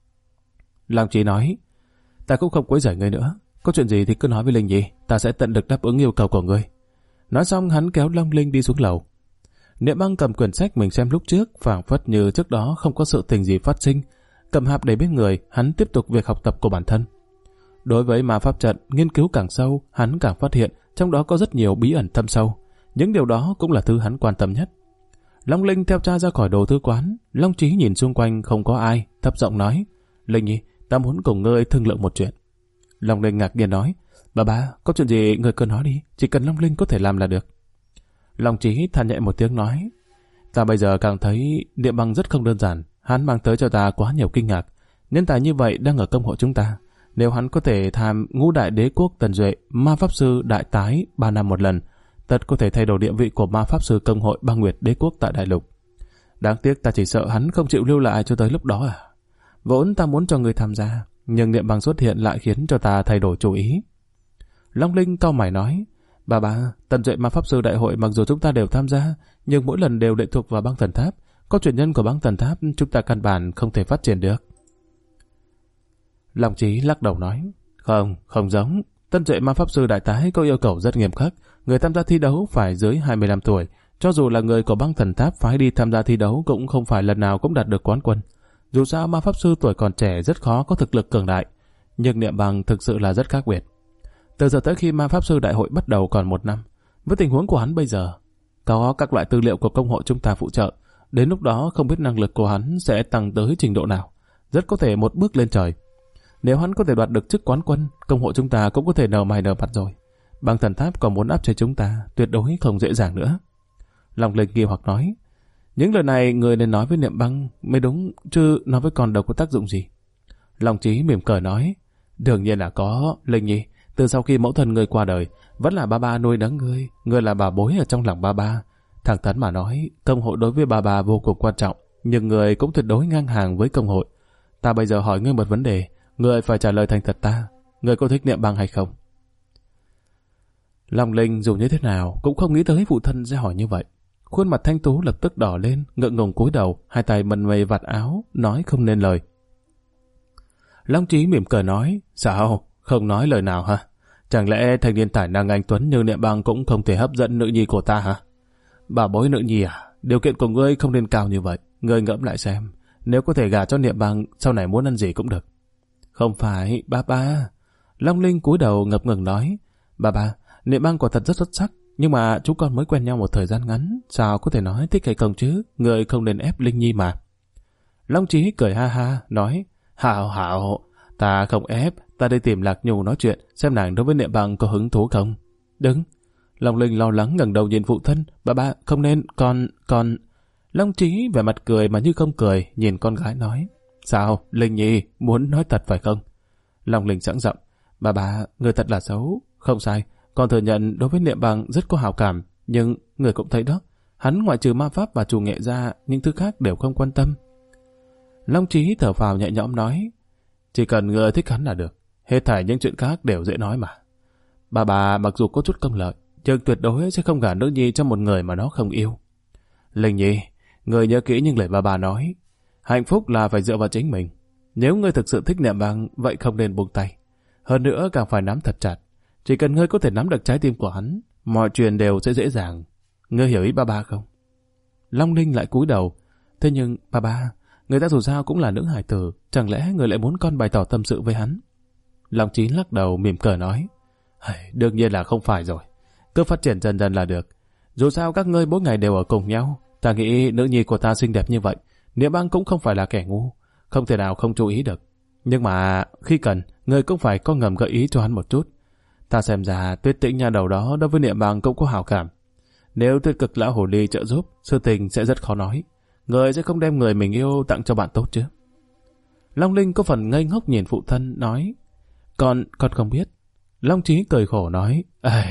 Long Chí nói, ta cũng không quấy rầy ngươi nữa, có chuyện gì thì cứ nói với Linh Nhi, ta sẽ tận lực đáp ứng yêu cầu của ngươi. Nói xong hắn kéo Long Linh đi xuống lầu. Niệm Băng cầm quyển sách mình xem lúc trước, phảng phất như trước đó không có sự tình gì phát sinh. Cầm hạp để bên người, hắn tiếp tục việc học tập của bản thân. Đối với ma pháp trận, nghiên cứu càng sâu, hắn càng phát hiện trong đó có rất nhiều bí ẩn thâm sâu. Những điều đó cũng là thứ hắn quan tâm nhất. Long Linh theo cha ra khỏi đồ thư quán. Long Chí nhìn xung quanh không có ai, thấp giọng nói, Linh Nhi, ta muốn cùng ngươi thương lượng một chuyện. Long Linh ngạc nhiên nói, bà, có chuyện gì ngươi cứ nói đi, chỉ cần Long Linh có thể làm là được. Long Chí than nhẹ một tiếng nói, ta bây giờ càng thấy Niệm Băng rất không đơn giản, hắn mang tới cho ta quá nhiều kinh ngạc. Nhân tài như vậy đang ở công hội chúng ta. Nếu hắn có thể tham ngũ đại đế quốc Tần Duệ, ma pháp sư đại tái 3 năm một lần, tất có thể thay đổi địa vị của ma pháp sư công hội Băng Nguyệt Đế Quốc tại đại lục. Đáng tiếc ta chỉ sợ hắn không chịu lưu lại cho tới lúc đó à. Vốn ta muốn cho người tham gia, nhưng Niệm Băng xuất hiện lại khiến cho ta thay đổi chủ ý. Long Linh cau mày nói, bà, Tần Duệ ma pháp sư đại hội mặc dù chúng ta đều tham gia, nhưng mỗi lần đều lệ thuộc vào Băng Thần Tháp. Có truyền nhân của Băng Thần Tháp, chúng ta căn bản không thể phát triển được. Long Chí lắc đầu nói, không giống. Tân duệ ma pháp sư đại tái có yêu cầu rất nghiêm khắc, người tham gia thi đấu phải dưới 25 tuổi. Cho dù là người của băng thần tháp phái đi tham gia thi đấu cũng không phải lần nào cũng đạt được quán quân. Dù sao ma pháp sư tuổi còn trẻ rất khó có thực lực cường đại, nhưng niệm bằng thực sự là rất khác biệt. Từ giờ tới khi ma pháp sư đại hội bắt đầu còn 1 năm, với tình huống của hắn bây giờ, có các loại tư liệu của công hội chúng ta phụ trợ, đến lúc đó không biết năng lực của hắn sẽ tăng tới trình độ nào, rất có thể một bước lên trời. Nếu hắn có thể đoạt được chức quán quân, công hội chúng ta cũng có thể nở mày nở mặt rồi. Băng thần tháp còn muốn áp chế chúng ta, tuyệt đối không dễ dàng nữa. Long Linh nghi hoặc nói, những lời này người nên nói với Niệm Băng mới đúng, chứ nói với con đâu có tác dụng gì. Long Chí mỉm cười nói, đương nhiên là có, Linh Nhi. Từ sau khi mẫu thân ngươi qua đời, vẫn là ba nuôi nấng ngươi là bà bối ở trong lòng ba. Thẳng thắn mà nói, công hội đối với ba vô cùng quan trọng, nhưng người cũng tuyệt đối ngang hàng với công hội. Ta bây giờ hỏi ngươi một vấn đề, ngươi phải trả lời thành thật ta, ngươi có thích Niệm Băng hay không? Long Linh dù như thế nào cũng không nghĩ tới phụ thân sẽ hỏi như vậy. Khuôn mặt thanh tú lập tức đỏ lên, ngượng ngùng cúi đầu, hai tay mần mây vạt áo, nói không nên lời. Long Chí mỉm cười nói, sao, không nói lời nào hả? Chẳng lẽ thanh niên tài năng anh tuấn như Niệm Băng cũng không thể hấp dẫn nữ nhi của ta hả? Bà bối nữ nhi à, điều kiện của ngươi không nên cao như vậy, ngươi ngẫm lại xem, nếu có thể gả cho Niệm Băng, sau này muốn ăn gì cũng được. Không phải, ba. Long Linh cúi đầu ngập ngừng nói, ba, Niệm Băng quả thật rất xuất sắc, nhưng mà chúng con mới quen nhau một thời gian ngắn, sao có thể nói thích hay không chứ, người không nên ép Linh Nhi mà. Long Chí cười ha ha, nói, hảo, ta không ép, ta đi tìm Lạc Nhu nói chuyện, xem nàng đối với Niệm Băng có hứng thú không. Đứng. Long Linh lo lắng ngẩng đầu nhìn phụ thân, ba, không nên, con. Long Chí vẻ mặt cười mà như không cười, nhìn con gái nói, sao, Linh Nhi, muốn nói thật phải không? Long Linh sẵn giọng, ba, người thật là xấu, không sai. Con thừa nhận đối với Niệm Băng rất có hảo cảm, nhưng người cũng thấy đó, hắn ngoại trừ ma pháp và chủ nghệ ra, những thứ khác đều không quan tâm. Long Chí thở phào nhẹ nhõm nói, chỉ cần người thích hắn là được, hết thảy những chuyện khác đều dễ nói mà. Bà mặc dù có chút công lợi, nhưng tuyệt đối sẽ không gả nữ nhi cho một người mà nó không yêu. Linh Nhi, người nhớ kỹ những lời bà nói, hạnh phúc là phải dựa vào chính mình. Nếu ngươi thực sự thích Niệm Băng, vậy không nên buông tay. Hơn nữa càng phải nắm thật chặt. Chỉ cần ngươi có thể nắm được trái tim của hắn, mọi chuyện đều sẽ dễ dàng. Ngươi hiểu ý ba không? Long Linh lại cúi đầu. Thế nhưng, ba, người ta dù sao cũng là nữ hài tử, chẳng lẽ người lại muốn con bày tỏ tâm sự với hắn? Long Chí lắc đầu mỉm cười nói, đương nhiên là không phải rồi. Cứ phát triển dần dần là được. Dù sao các ngươi mỗi ngày đều ở cùng nhau. Ta nghĩ nữ nhi của ta xinh đẹp như vậy, Niệm Băng cũng không phải là kẻ ngu, không thể nào không chú ý được. Nhưng mà khi cần, ngươi cũng phải có ngầm gợi ý cho hắn một chút. Ta xem ra Tuyết Tĩnh nhà đầu đó đối với Niệm Băng cũng có hảo cảm. Nếu Tuyết Cực lão hồ ly trợ giúp, sự tình sẽ rất khó nói. Người sẽ không đem người mình yêu tặng cho bạn tốt chứ? Long Linh có phần ngây ngốc nhìn phụ thân nói, con không biết. Long Chí cười khổ nói,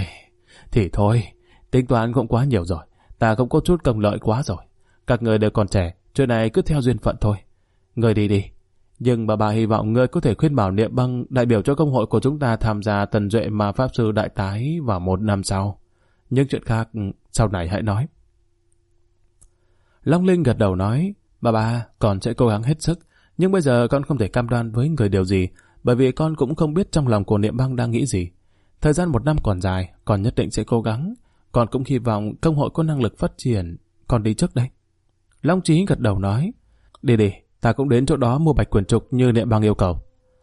thì thôi, tính toán cũng quá nhiều rồi, ta cũng có chút công lợi quá rồi. Các người đều còn trẻ, chuyện này cứ theo duyên phận thôi. Người đi. Nhưng bà hy vọng ngươi có thể khuyên bảo Niệm Băng đại biểu cho công hội của chúng ta tham gia tần duệ mà pháp sư đại tái vào 1 năm sau. Những chuyện khác sau này hãy nói. Long Linh gật đầu nói, bà, con sẽ cố gắng hết sức, nhưng bây giờ con không thể cam đoan với người điều gì, bởi vì con cũng không biết trong lòng của Niệm Băng đang nghĩ gì. Thời gian 1 năm còn dài, con nhất định sẽ cố gắng. Con cũng hy vọng công hội có năng lực phát triển. Con đi trước đây. Long Chí gật đầu nói, đi, ta cũng đến chỗ đó mua bạch quyển trục như Niệm Băng yêu cầu.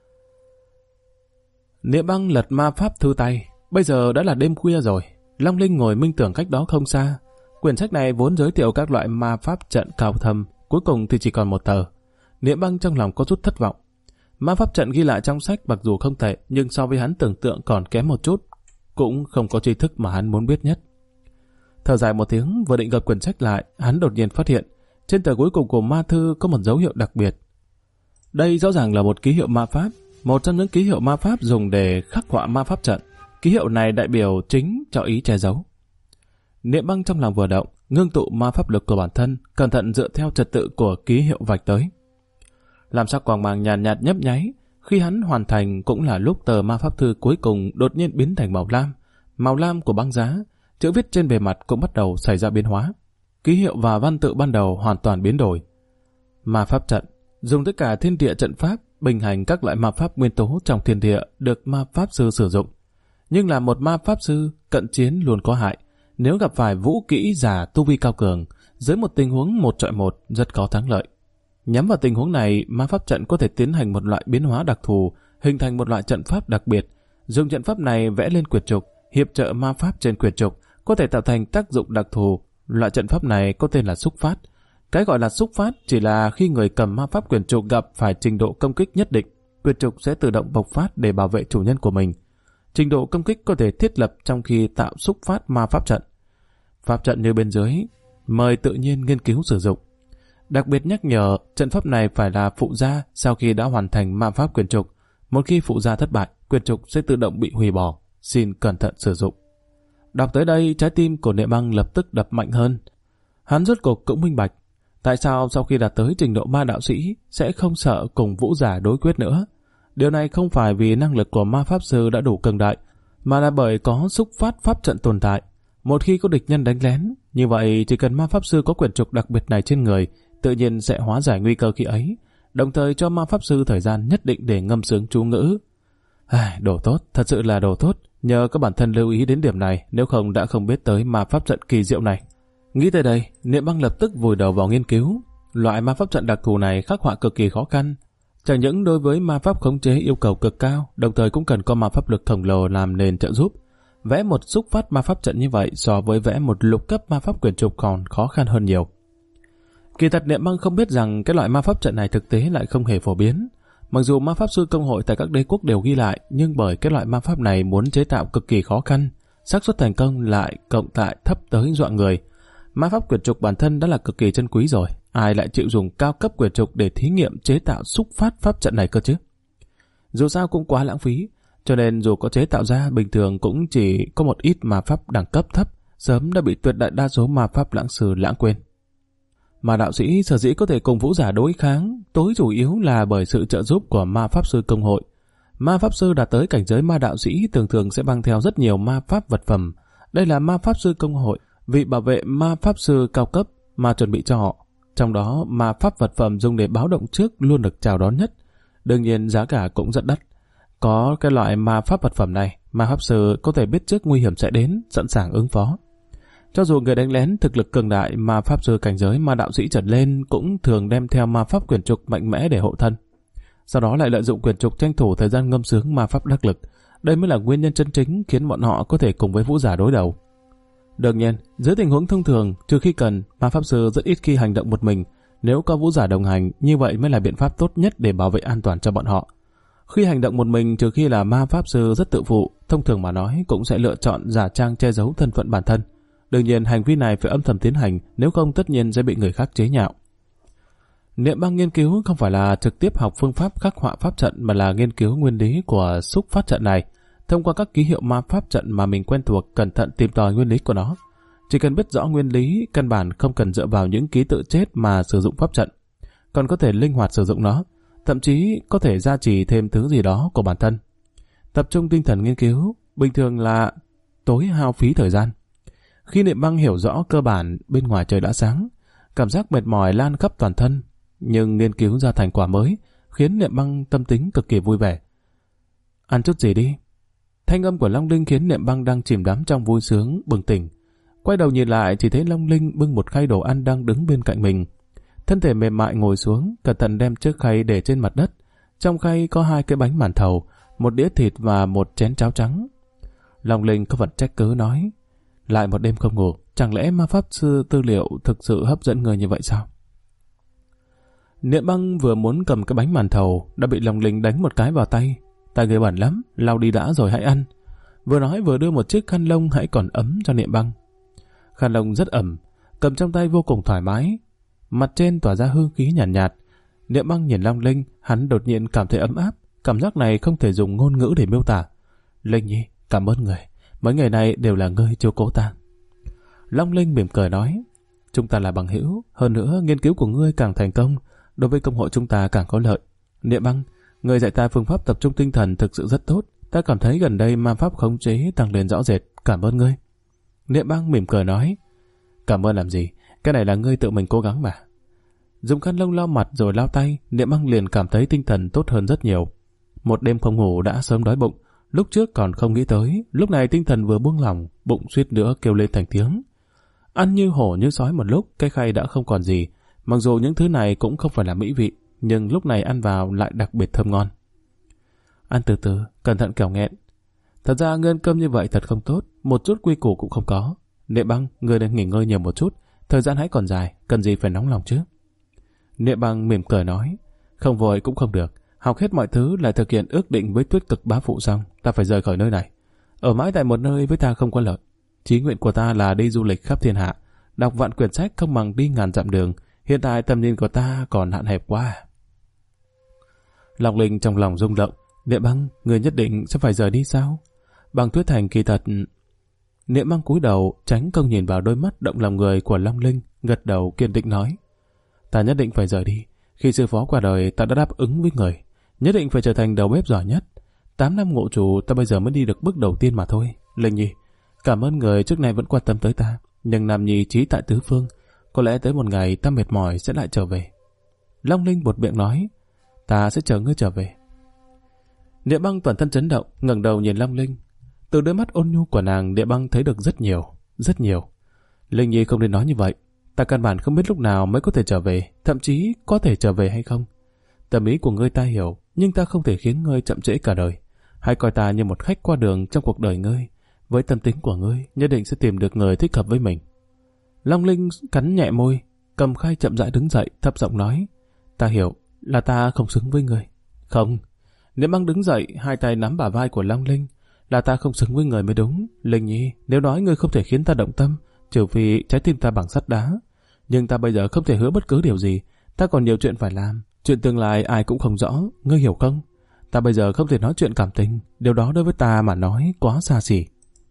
Niệm Băng lật ma pháp thư tay. Bây giờ đã là đêm khuya rồi. Long Linh ngồi minh tưởng cách đó không xa. Quyển sách này vốn giới thiệu các loại ma pháp trận cao thâm, cuối cùng thì chỉ còn 1 tờ. Niệm Băng trong lòng có chút thất vọng. Ma pháp trận ghi lại trong sách mặc dù không tệ, nhưng so với hắn tưởng tượng còn kém một chút, cũng không có tri thức mà hắn muốn biết nhất. Thở dài một tiếng, vừa định gập quyển sách lại, hắn đột nhiên phát hiện trên tờ cuối cùng của ma thư có một dấu hiệu đặc biệt. Đây rõ ràng là một ký hiệu ma pháp, một trong những ký hiệu ma pháp dùng để khắc họa ma pháp trận. Ký hiệu này đại biểu chính cho ý che giấu. Niệm Băng trong lòng vừa động, ngưng tụ ma pháp lực của bản thân, cẩn thận dựa theo trật tự của ký hiệu vạch tới. Làm sắc quang mang nhàn nhạt nhấp nháy, khi hắn hoàn thành cũng là lúc tờ ma pháp thư cuối cùng đột nhiên biến thành màu lam của băng giá, chữ viết trên bề mặt cũng bắt đầu xảy ra biến hóa. Ký hiệu và văn tự ban đầu hoàn toàn biến đổi. Ma pháp trận dùng tất cả thiên địa trận pháp, bình hành các loại ma pháp nguyên tố trong thiên địa được ma pháp sư sử dụng. Nhưng là một ma pháp sư, cận chiến luôn có hại. Nếu gặp phải vũ kỹ giả tu vi cao cường, dưới một tình huống 1 chọi 1 rất có thắng lợi. Nhắm vào tình huống này, ma pháp trận có thể tiến hành một loại biến hóa đặc thù, hình thành một loại trận pháp đặc biệt. Dùng trận pháp này vẽ lên quyển trục, hiệp trợ ma pháp trên quyển trục, có thể tạo thành tác dụng đặc thù. Loại trận pháp này có tên là xúc phát. Cái gọi là xúc phát chỉ là khi người cầm ma pháp quyển trục gặp phải trình độ công kích nhất định, quyển trục sẽ tự động bộc phát để bảo vệ chủ nhân của mình. Trình độ công kích có thể thiết lập trong khi tạo xúc phát ma pháp trận. Pháp trận như bên dưới, mời tự nhiên nghiên cứu sử dụng. Đặc biệt nhắc nhở, trận pháp này phải là phụ gia sau khi đã hoàn thành ma pháp quyển trục. Một khi phụ gia thất bại, quyển trục sẽ tự động bị hủy bỏ. Xin cẩn thận sử dụng. Đọc tới đây, trái tim của Niệm Băng lập tức đập mạnh hơn. Hắn rốt cuộc cũng minh bạch. Tại sao sau khi đạt tới trình độ ma đạo sĩ sẽ không sợ cùng vũ giả đối quyết nữa? Điều này không phải vì năng lực của ma pháp sư đã đủ cường đại, mà là bởi có xúc phát pháp trận tồn tại. Một khi có địch nhân đánh lén, như vậy chỉ cần ma pháp sư có quyển trục đặc biệt này trên người, tự nhiên sẽ hóa giải nguy cơ khi ấy, đồng thời cho ma pháp sư thời gian nhất định để ngâm sướng chú ngữ. Đồ tốt, thật sự là đồ tốt, nhờ các bản thân lưu ý đến điểm này, nếu không đã không biết tới ma pháp trận kỳ diệu này. Nghĩ tới đây, Niệm Băng lập tức vùi đầu vào nghiên cứu. Loại ma pháp trận đặc thù này khắc họa cực kỳ khó khăn. Chẳng những đối với ma pháp khống chế yêu cầu cực cao, đồng thời cũng cần có ma pháp lực khổng lồ làm nền trợ giúp. Vẽ một xúc phát ma pháp trận như vậy so với vẽ một lục cấp ma pháp quyển trục còn khó khăn hơn nhiều. Kỳ thật Niệm Băng không biết rằng cái loại ma pháp trận này thực tế lại không hề phổ biến. Mặc dù ma pháp sư công hội tại các đế quốc đều ghi lại, nhưng bởi cái loại ma pháp này muốn chế tạo cực kỳ khó khăn, xác suất thành công lại cộng lại thấp tới dọa người. Ma pháp quyển trục bản thân đã là cực kỳ chân quý rồi, ai lại chịu dùng cao cấp quyển trục để thí nghiệm chế tạo xúc phát pháp trận này cơ chứ? Dù sao cũng quá lãng phí, cho nên dù có chế tạo ra bình thường cũng chỉ có một ít ma pháp đẳng cấp thấp, sớm đã bị tuyệt đại đa số ma pháp lãng sư lãng quên. Mà đạo sĩ sở dĩ có thể cùng vũ giả đối kháng, tối chủ yếu là bởi sự trợ giúp của ma pháp sư công hội. Ma pháp sư đạt tới cảnh giới ma đạo sĩ thường sẽ mang theo rất nhiều ma pháp vật phẩm. Đây là ma pháp sư công hội, vị bảo vệ ma pháp sư cao cấp mà chuẩn bị cho họ. Trong đó, ma pháp vật phẩm dùng để báo động trước luôn được chào đón nhất. Đương nhiên giá cả cũng rất đắt. Có cái loại ma pháp vật phẩm này, ma pháp sư có thể biết trước nguy hiểm sẽ đến, sẵn sàng ứng phó. Cho dù người đánh lén thực lực cường đại, ma pháp sư cảnh giới ma đạo sĩ trở lên cũng thường đem theo ma pháp quyển trục mạnh mẽ để hộ thân. Sau đó lại lợi dụng quyển trục tranh thủ thời gian ngâm sướng ma pháp đắc lực. Đây mới là nguyên nhân chân chính khiến bọn họ có thể cùng với vũ giả đối đầu. Đương nhiên, dưới tình huống thông thường, trừ khi cần, ma pháp sư rất ít khi hành động một mình. Nếu có vũ giả đồng hành, như vậy mới là biện pháp tốt nhất để bảo vệ an toàn cho bọn họ. Khi hành động một mình, trừ khi là ma pháp sư rất tự phụ, thông thường mà nói cũng sẽ lựa chọn giả trang che giấu thân phận bản thân. Đương nhiên hành vi này phải âm thầm tiến hành, nếu không tất nhiên sẽ bị người khác chế nhạo. Niệm Băng nghiên cứu không phải là trực tiếp học phương pháp khắc họa pháp trận, mà là nghiên cứu nguyên lý của xúc phát trận này. Thông qua các ký hiệu ma pháp trận mà mình quen thuộc, cẩn thận tìm tòi nguyên lý của nó. Chỉ cần biết rõ nguyên lý, căn bản không cần dựa vào những ký tự chết mà sử dụng pháp trận. Còn có thể linh hoạt sử dụng nó, thậm chí có thể gia trì thêm thứ gì đó của bản thân. Tập trung tinh thần nghiên cứu, bình thường là tối hao phí thời gian. Khi Niệm Băng hiểu rõ cơ bản, bên ngoài trời đã sáng, cảm giác mệt mỏi lan khắp toàn thân, nhưng nghiên cứu ra thành quả mới, khiến Niệm Băng tâm tính cực kỳ vui vẻ. Ăn chút gì đi. Thanh âm của Long Linh khiến Niệm Băng đang chìm đắm trong vui sướng, bừng tỉnh. Quay đầu nhìn lại chỉ thấy Long Linh bưng một khay đồ ăn đang đứng bên cạnh mình. Thân thể mềm mại ngồi xuống, cẩn thận đem chiếc khay để trên mặt đất. Trong khay có 2 cái bánh màn thầu, một đĩa thịt và một chén cháo trắng. Long Linh có phần trách cứ nói, lại một đêm không ngủ, chẳng lẽ ma pháp sư tư liệu thực sự hấp dẫn người như vậy sao? Niệm Băng vừa muốn cầm cái bánh màn thầu, đã bị Long Linh đánh một cái vào tay. Tay người bẩn lắm, lau đi đã rồi hãy ăn. Vừa nói vừa đưa một chiếc khăn lông hãy còn ấm cho Niệm Băng. Khăn lông rất ẩm, cầm trong tay vô cùng thoải mái. Mặt trên tỏa ra hương khí nhàn nhạt. Niệm Băng nhìn Long Linh, hắn đột nhiên cảm thấy ấm áp. Cảm giác này không thể dùng ngôn ngữ để miêu tả. Linh nhi, cảm ơn người. Mấy ngày này đều là ngươi chiếu cố ta. Long Linh mỉm cười nói, chúng ta là bằng hữu, hơn nữa nghiên cứu của ngươi càng thành công, đối với công hội chúng ta càng có lợi. Niệm Băng, người dạy ta phương pháp tập trung tinh thần thực sự rất tốt, ta cảm thấy gần đây ma pháp khống chế tăng lên rõ rệt, cảm ơn ngươi. Niệm Băng mỉm cười nói, cảm ơn làm gì, cái này là ngươi tự mình cố gắng mà. Dùng khăn lông lau mặt rồi lau tay, Niệm Băng liền cảm thấy tinh thần tốt hơn rất nhiều. Một đêm không ngủ đã sớm đói bụng, lúc trước còn không nghĩ tới, lúc này tinh thần vừa buông lỏng, bụng suýt nữa kêu lên thành tiếng. Ăn như hổ như sói một lúc, cái khay đã không còn gì. Mặc dù những thứ này cũng không phải là mỹ vị, nhưng lúc này ăn vào lại đặc biệt thơm ngon. Ăn từ từ, cẩn thận kẻo nghẹn. Thật ra ngân cơm như vậy thật không tốt, một chút quy củ cũng không có. Niệm Băng, ngươi nên nghỉ ngơi nhiều một chút, thời gian hãy còn dài, cần gì phải nóng lòng chứ. Niệm Băng mỉm cười nói, không vội cũng không được, học hết mọi thứ lại thực hiện ước định với Tuyết Cực bá phụ xong, ta phải rời khỏi nơi này. Ở mãi tại một nơi với ta không có lợi. Chí nguyện của ta là đi du lịch khắp thiên hạ, đọc vạn quyển sách không bằng đi ngàn dặm đường, hiện tại tầm nhìn của ta còn hạn hẹp quá. Long Linh trong lòng rung động, Niệm Băng, người nhất định sẽ phải rời đi sao? Băng Tuyết Thành kỳ thật. Niệm Băng cúi đầu, tránh không nhìn vào đôi mắt động lòng người của Long Linh, gật đầu kiên định nói, ta nhất định phải rời đi. Khi sư phó qua đời, ta đã đáp ứng với người, nhất định phải trở thành đầu bếp giỏi nhất. 8 năm ngộ chủ, ta bây giờ mới đi được bước đầu tiên mà thôi. Linh Nhi, cảm ơn người trước nay vẫn quan tâm tới ta, nhưng Nam Nhi trí tại tứ phương, có lẽ tới một ngày ta mệt mỏi sẽ lại trở về. Long Linh buột miệng nói, ta sẽ chờ ngươi trở về. Niệm Băng toàn thân chấn động, ngẩng đầu nhìn Long Linh. Từ đôi mắt ôn nhu của nàng, Niệm Băng thấy được rất nhiều, rất nhiều. Linh Nhi không nên nói như vậy, ta căn bản không biết lúc nào mới có thể trở về, thậm chí có thể trở về hay không. Tâm ý của ngươi ta hiểu, nhưng ta không thể khiến ngươi chậm trễ cả đời. Hãy coi ta như một khách qua đường trong cuộc đời ngươi. Với tâm tính của ngươi, nhất định sẽ tìm được người thích hợp với mình. Long Linh cắn nhẹ môi, cầm khay chậm rãi đứng dậy, thấp giọng nói, ta hiểu, là ta không xứng với ngươi. Không. Niệm Băng đứng dậy, hai tay nắm bả vai của Long Linh, là ta không xứng với người mới đúng. Linh Nhi, nếu nói ngươi không thể khiến ta động tâm, trừ phi trái tim ta bằng sắt đá. Nhưng ta bây giờ không thể hứa bất cứ điều gì, ta còn nhiều chuyện phải làm, chuyện tương lai ai cũng không rõ, ngươi hiểu không? Ta bây giờ không thể nói chuyện cảm tình, điều đó đối với ta mà nói quá xa xỉ.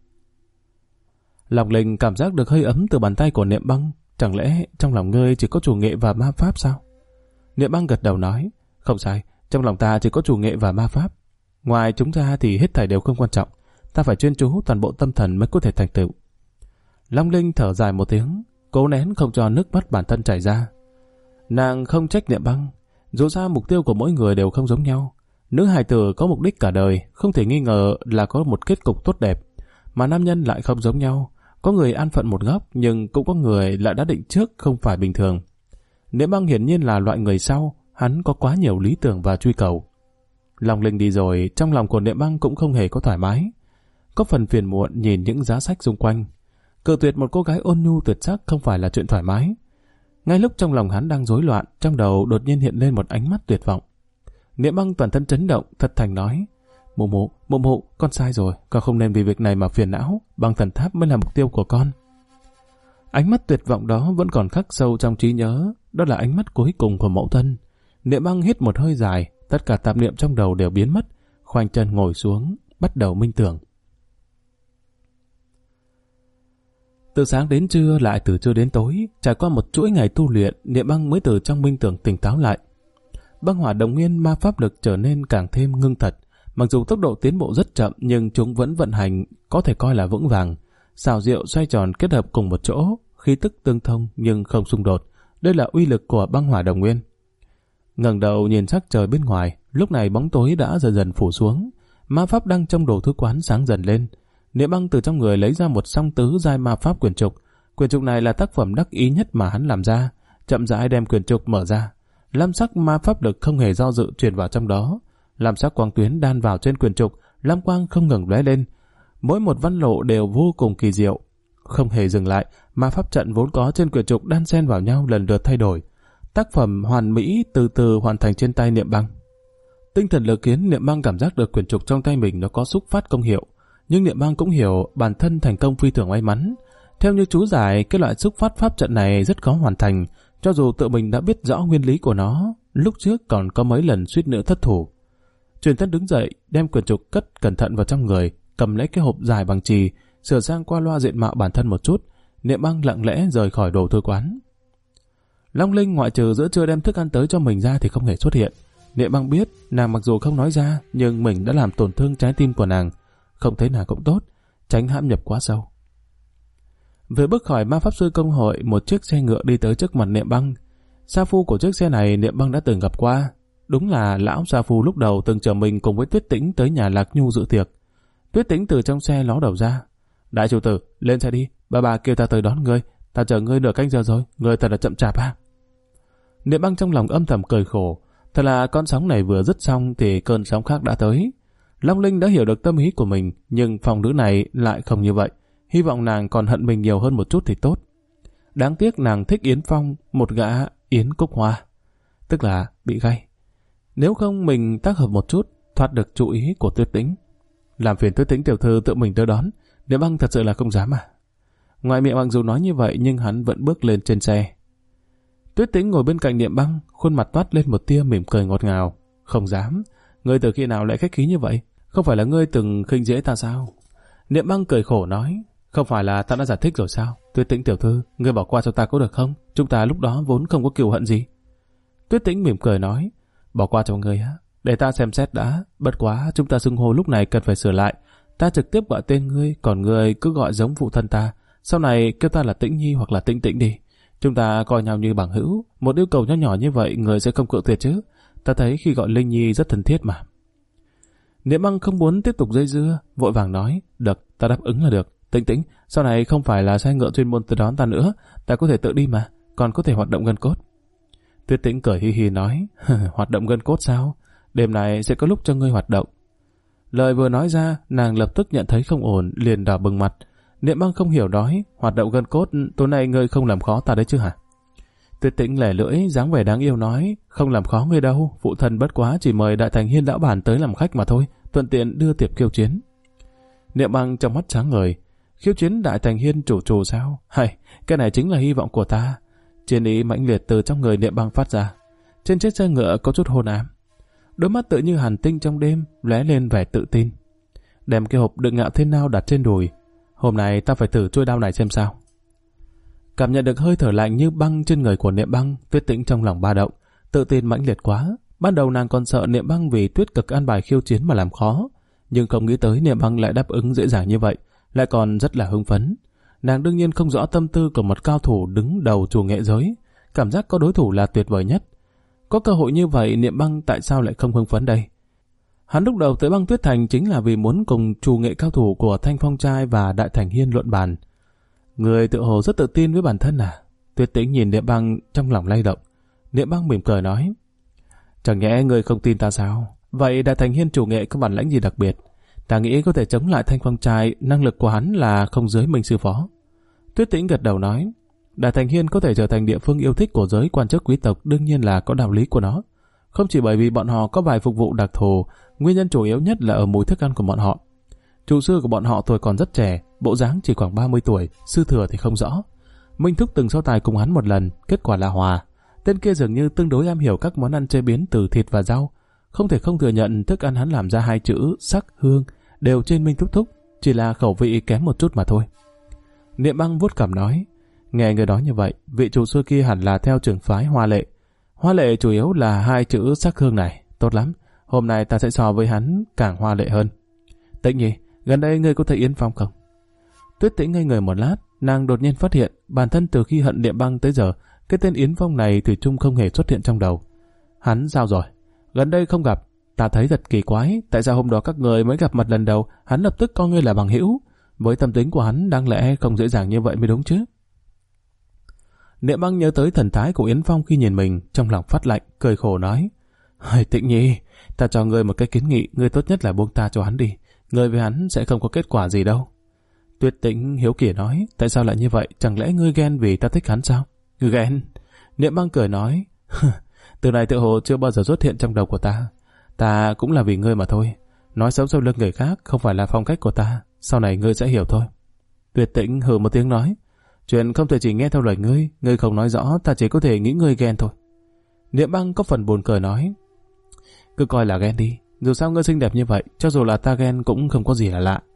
Long Linh cảm giác được hơi ấm từ bàn tay của Niệm Băng, chẳng lẽ trong lòng ngươi chỉ có chủ nghệ và ma pháp sao? Niệm Băng gật đầu nói, không sai, trong lòng ta chỉ có chủ nghệ và ma pháp. Ngoài chúng ra thì hết thảy đều không quan trọng, ta phải chuyên chú toàn bộ tâm thần mới có thể thành tựu. Long Linh thở dài một tiếng, cố nén không cho nước mắt bản thân chảy ra. Nàng không trách Niệm Băng, dù sao mục tiêu của mỗi người đều không giống nhau. Nữ hài tử có mục đích cả đời, không thể nghi ngờ là có một kết cục tốt đẹp, mà nam nhân lại không giống nhau. Có người an phận một góc, nhưng cũng có người lại đã định trước không phải bình thường. Niệm Băng hiển nhiên là loại người sau, hắn có quá nhiều lý tưởng và truy cầu. Long Linh đi rồi, trong lòng của Niệm Băng cũng không hề có thoải mái. Có phần phiền muộn nhìn những giá sách xung quanh. Cự tuyệt một cô gái ôn nhu tuyệt sắc không phải là chuyện thoải mái. Ngay lúc trong lòng hắn đang rối loạn, trong đầu đột nhiên hiện lên một ánh mắt tuyệt vọng. Niệm Băng toàn thân chấn động, thật thành nói, Mụ mụ, con sai rồi, con không nên vì việc này mà phiền não, băng thần tháp mới là mục tiêu của con. Ánh mắt tuyệt vọng đó vẫn còn khắc sâu trong trí nhớ, đó là ánh mắt cuối cùng của mẫu thân. Niệm Băng hít một hơi dài, tất cả tạp niệm trong đầu đều biến mất, khoanh chân ngồi xuống, bắt đầu minh tưởng. Từ sáng đến trưa, lại từ trưa đến tối, trải qua một chuỗi ngày tu luyện, Niệm Băng mới từ trong minh tưởng tỉnh táo lại. Băng hỏa đồng nguyên ma pháp lực trở nên càng thêm ngưng thật. Mặc dù tốc độ tiến bộ rất chậm, nhưng chúng vẫn vận hành, có thể coi là vững vàng. Xào rượu xoay tròn kết hợp cùng một chỗ, khí tức tương thông nhưng không xung đột. Đây là uy lực của băng hỏa đồng nguyên. Ngẩng đầu nhìn sắc trời bên ngoài, lúc này bóng tối đã dần dần phủ xuống. Ma pháp đang trong đồ thư quán sáng dần lên. Niệm Băng từ trong người lấy ra một song tứ giai ma pháp quyển trục. Quyển trục này là tác phẩm đắc ý nhất mà hắn làm ra. Chậm rãi đem quyển trục mở ra. Lam sắc ma pháp lực không hề do dự truyền vào trong đó. Lam sắc quang tuyến đan vào trên quyển trục, lam quang không ngừng lóe lên. Mỗi một văn lộ đều vô cùng kỳ diệu. Không hề dừng lại, ma pháp trận vốn có trên quyển trục đan xen vào nhau lần lượt thay đổi. Tác phẩm hoàn mỹ từ từ hoàn thành trên tay Niệm Băng. Tinh thần lực khiến Niệm Băng cảm giác được quyển trục trong tay mình nó có xúc phát công hiệu. Nhưng Niệm Băng cũng hiểu bản thân thành công phi thường may mắn. Theo như chú giải, cái loại xúc phát pháp trận này rất khó hoàn thành, cho dù tự mình đã biết rõ nguyên lý của nó, lúc trước còn có mấy lần suýt nữa thất thủ. Truyền thân đứng dậy, đem quyển trục cất cẩn thận vào trong người, cầm lấy cái hộp dài bằng chì, sửa sang qua loa diện mạo bản thân một chút. Niệm Băng lặng lẽ rời khỏi đồ thư quán. Long Linh ngoại trừ giữa trưa đem thức ăn tới cho mình ra thì không hề xuất hiện. Niệm Băng biết nàng mặc dù không nói ra, nhưng mình đã làm tổn thương trái tim của nàng. Không thấy nào cũng tốt, tránh hãm nhập quá sâu. Vừa bước khỏi ma pháp sư công hội, một chiếc xe ngựa đi tới trước mặt Niệm Băng. Sa phu của chiếc xe này Niệm Băng đã từng gặp qua. Đúng là lão sa phu lúc đầu từng chở mình cùng với Tuyết Tĩnh tới nhà Lạc Nhu dự tiệc. Tuyết Tĩnh từ trong xe ló đầu ra. Đại chủ tử, lên xe đi, bà kêu ta tới đón ngươi, ta chờ ngươi nửa canh giờ rồi, ngươi thật là chậm chạp à. Niệm Băng trong lòng âm thầm cười khổ, thật là con sóng này vừa dứt xong thì cơn sóng khác đã tới. Long Linh đã hiểu được tâm ý của mình, nhưng phong nữ này lại không như vậy, hy vọng nàng còn hận mình nhiều hơn một chút thì tốt. Đáng tiếc nàng thích Yến Phong, một gã Yến Cúc Hoa, tức là bị gay. Nếu không mình tác hợp một chút, thoát được chú ý của Tuyết Tĩnh. Làm phiền Tuyết Tĩnh tiểu thư tự mình tới đón, Niệm Băng thật sự là không dám à. Ngoài miệng mặc dù nói như vậy nhưng hắn vẫn bước lên trên xe. Tuyết Tĩnh ngồi bên cạnh Niệm Băng, khuôn mặt toát lên một tia mỉm cười ngọt ngào. Không dám, ngươi từ khi nào lại khách khí như vậy? Không phải là ngươi từng khinh dễ ta sao? Niệm Băng cười khổ nói, không phải là ta đã giải thích rồi sao? Tuyết Tĩnh tiểu thư, ngươi bỏ qua cho ta có được không? Chúng ta lúc đó vốn không có cừu hận gì. Tuyết Tĩnh mỉm cười nói, bỏ qua cho ngươi á, để ta xem xét đã. Bất quá chúng ta xưng hô lúc này cần phải sửa lại. Ta trực tiếp gọi tên ngươi, còn ngươi cứ gọi giống phụ thân ta. Sau này kêu ta là Tĩnh Nhi hoặc là Tĩnh Tĩnh đi. Chúng ta coi nhau như bằng hữu. Một yêu cầu nho nhỏ như vậy ngươi sẽ không cự tuyệt chứ? Ta thấy khi gọi Linh Nhi rất thân thiết mà. Niệm Băng không muốn tiếp tục dây dưa, vội vàng nói, được, ta đáp ứng là được. Tĩnh Tĩnh, sau này không phải là xe ngựa chuyên môn tới đón ta nữa, ta có thể tự đi mà, còn có thể hoạt động gân cốt. Tuyết Tĩnh cười hi hi nói, hoạt động gân cốt sao? Đêm này sẽ có lúc cho ngươi hoạt động. Lời vừa nói ra, nàng lập tức nhận thấy không ổn, liền đỏ bừng mặt. Niệm Băng không hiểu nói, hoạt động gân cốt, tối nay ngươi không làm khó ta đấy chứ hả? Tuyết Tĩnh lẻ lưỡi, dáng vẻ đáng yêu nói, không làm khó ngươi đâu, phụ thân bất quá chỉ mời Đại Thành Hiên lão bản tới làm khách mà thôi, thuận tiện đưa tiệp khiêu chiến. Niệm Băng trong mắt sáng ngời, khiêu chiến Đại Thành Hiên chủ sao? Hay, cái này chính là hy vọng của ta. Chiến ý mãnh liệt từ trong người Niệm Băng phát ra. Trên chiếc xe ngựa có chút hôn ám. Đôi mắt tự như hàn tinh trong đêm, lóe lên vẻ tự tin. Đem cái hộp đựng Ngạo Thiên Đao đặt trên đùi. Hôm nay ta phải thử chuôi đao này xem sao. Cảm nhận được hơi thở lạnh như băng trên người của Niệm Băng, Tuyết Tĩnh trong lòng ba động, tự tin mãnh liệt quá. Ban đầu nàng còn sợ Niệm Băng vì Tuyết Cực an bài khiêu chiến mà làm khó, nhưng không nghĩ tới Niệm Băng lại đáp ứng dễ dàng như vậy, lại còn rất là hưng phấn. Nàng đương nhiên không rõ tâm tư của một cao thủ đứng đầu chủ nghệ giới, cảm giác có đối thủ là tuyệt vời nhất. Có cơ hội như vậy, Niệm Băng tại sao lại không hưng phấn đây? Hắn lúc đầu tới Băng Tuyết Thành chính là vì muốn cùng chủ nghệ cao thủ của Thanh Phong Trai và Đại Thành Hiên luận bàn. Người tự hồ rất tự tin với bản thân à? Tuyết Tĩnh nhìn Niệm Băng trong lòng lay động. Niệm Băng mỉm cười nói, chẳng nhẽ ngươi không tin ta sao? Vậy Đại Thành Hiên chủ nghệ có bản lãnh gì đặc biệt? Ta nghĩ có thể chống lại Thanh Phong Trai, năng lực của hắn là không dưới Minh sư phó. Tuyết Tĩnh gật đầu nói, Đại Thành Hiên có thể trở thành địa phương yêu thích của giới quan chức quý tộc đương nhiên là có đạo lý của nó. Không chỉ bởi vì bọn họ có vài phục vụ đặc thù, nguyên nhân chủ yếu nhất là ở mùi thức ăn của bọn họ. Chủ sư của bọn họ tuổi còn rất trẻ, bộ dáng chỉ khoảng 30 tuổi, sư thừa thì không rõ. Minh Thúc từng so tài cùng hắn một lần, kết quả là hòa. Tên kia dường như tương đối am hiểu các món ăn chế biến từ thịt và rau. Không thể không thừa nhận thức ăn hắn làm ra hai chữ sắc, hương đều trên Minh Thúc Thúc, chỉ là khẩu vị kém một chút mà thôi. Niệm Băng vuốt cằm nói, nghe người nói như vậy, vị chủ sư kia hẳn là theo trường phái Hoa Lệ. Hoa Lệ chủ yếu là hai chữ sắc hương này, tốt lắm. Hôm nay ta sẽ so với hắn càng hoa lệ hơn. Tĩnh Nhi, gần đây ngươi có thấy Yến Phong không? Tuyết Tĩnh ngây người một lát, nàng đột nhiên phát hiện bản thân từ khi hận Niệm Băng tới giờ, cái tên Yến Phong này thủy chung không hề xuất hiện trong đầu. Hắn sao rồi? Gần đây không gặp, ta thấy thật kỳ quái, tại sao hôm đó các người mới gặp mặt lần đầu, hắn lập tức coi ngươi là bằng hữu? Với tâm tính của hắn đáng lẽ không dễ dàng như vậy mới đúng chứ? Niệm Băng nhớ tới thần thái của Yến Phong khi nhìn mình, trong lòng phát lạnh, cười khổ nói, Tĩnh Nhi, ta cho ngươi một cái kiến nghị, ngươi tốt nhất là buông ta cho hắn đi, ngươi với hắn sẽ không có kết quả gì đâu. Tuyết Tĩnh hiếu kỳ nói, tại sao lại như vậy, chẳng lẽ ngươi ghen vì ta thích hắn sao? Ghen? Niệm Băng cười nói, từ này tự hồ chưa bao giờ xuất hiện trong đầu của ta cũng là vì ngươi mà thôi. Nói xấu sau lưng người khác không phải là phong cách của ta, sau này ngươi sẽ hiểu thôi. Tuyết Tĩnh hừ một tiếng nói, chuyện không thể chỉ nghe theo lời ngươi không nói rõ, ta chỉ có thể nghĩ ngươi ghen thôi. Niệm Băng có phần buồn cười nói, cứ coi là ghen đi, dù sao ngươi xinh đẹp như vậy, cho dù là ta ghen cũng không có gì là lạ.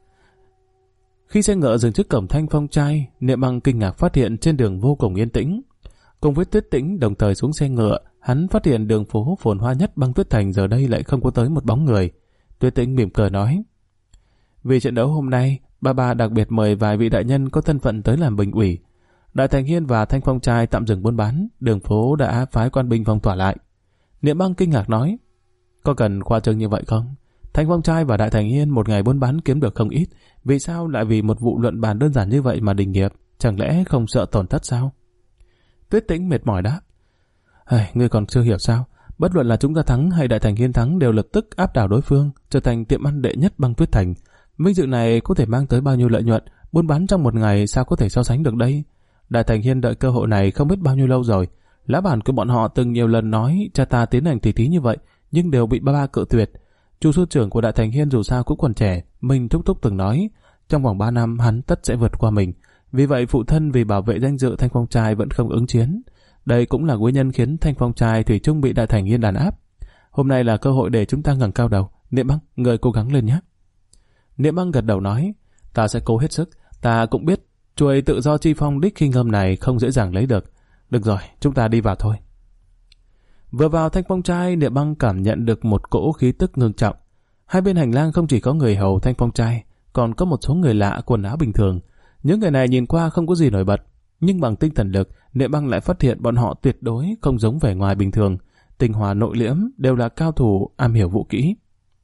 Khi xe ngựa dừng trước cổng Thanh Phong Trai, Niệm Băng kinh ngạc phát hiện trên đường vô cùng yên tĩnh. Cùng với Tuyết Tĩnh đồng thời xuống xe ngựa, hắn phát hiện đường phố phồn hoa nhất Băng Tuyết Thành giờ đây lại không có tới một bóng người. Tuyết Tĩnh mỉm cười nói, vì trận đấu hôm nay, bà đặc biệt mời vài vị đại nhân có thân phận tới làm bình ủy. Đại Thành Hiên và Thanh Phong Trai tạm dừng buôn bán, đường phố đã phái quan binh phong tỏa lại. Niệm Băng kinh ngạc nói, có cần khoa trương như vậy không? Thanh Phong Trai và Đại Thành Hiên một ngày buôn bán kiếm được không ít, vì sao lại vì một vụ luận bàn đơn giản như vậy mà đình nghiệp? Chẳng lẽ không sợ tổn thất sao? Tuyết Tĩnh mệt mỏi đáp, ngươi còn chưa hiểu sao? Bất luận là chúng ta thắng hay Đại Thành Hiên thắng đều lập tức áp đảo đối phương, trở thành tiệm ăn đệ nhất băng Tuyết Thành. Vinh dự này có thể mang tới bao nhiêu lợi nhuận, buôn bán trong một ngày sao có thể so sánh được đây? Đại Thành Hiên đợi cơ hội này không biết bao nhiêu lâu rồi. Lá bản của bọn họ từng nhiều lần nói cha ta tiến hành tỉ thí như vậy, nhưng đều bị ba cự tuyệt. Chu sư trưởng của Đại Thành Hiên dù sao cũng còn trẻ, Minh Thúc Thúc từng nói, trong vòng 3 năm hắn tất sẽ vượt qua mình. Vì vậy phụ thân vì bảo vệ danh dự Thanh Phong Trai vẫn không ứng chiến. Đây cũng là nguyên nhân khiến Thanh Phong Trai thủy chung bị Đại Thành Hiên đàn áp. Hôm nay là cơ hội để chúng ta ngẩng cao đầu. Niệm Băng, người cố gắng lên nhé. Niệm Băng gật đầu nói, ta sẽ cố hết sức. Ta cũng biết chuôi tự do chi phong đích khinh âm này không dễ dàng lấy được. Được rồi, chúng ta đi vào thôi. Vừa vào Thanh Phong Trai, Niệm Băng cảm nhận được một cỗ khí tức ngưng trọng. Hai bên hành lang không chỉ có người hầu Thanh Phong Trai, còn có một số người lạ quần áo bình thường. Những người này nhìn qua không có gì nổi bật, nhưng bằng tinh thần lực, Niệm Băng lại phát hiện bọn họ tuyệt đối không giống vẻ ngoài bình thường. Tinh hòa nội liễm, đều là cao thủ am hiểu vũ kỹ.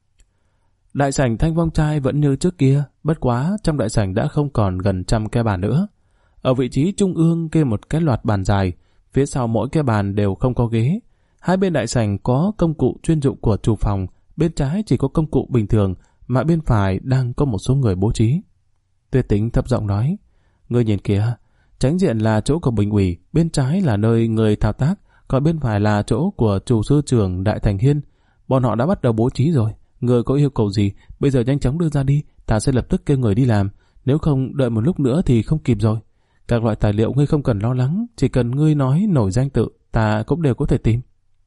Đại sảnh Thanh Phong Trai vẫn như trước kia, bất quá trong đại sảnh đã không còn gần 100 cái bàn nữa. Ở vị trí trung ương kê một cái loạt bàn dài, phía sau mỗi cái bàn đều không có ghế. Hai bên đại sảnh có công cụ chuyên dụng của chủ phòng, bên trái chỉ có công cụ bình thường, mà bên phải đang có một số người bố trí. Tuyết Tĩnh thấp giọng nói, ngươi nhìn kìa, tránh diện là chỗ của Bình ủy, bên trái là nơi người thao tác, còn bên phải là chỗ của chủ sư trưởng Đại Thành Hiên. Bọn họ đã bắt đầu bố trí rồi. Ngươi có yêu cầu gì, bây giờ nhanh chóng đưa ra đi, ta sẽ lập tức kêu người đi làm. Nếu không đợi một lúc nữa thì không kịp rồi. Các loại tài liệu ngươi không cần lo lắng, chỉ cần ngươi nói nổi danh tự, ta cũng đều có thể tìm.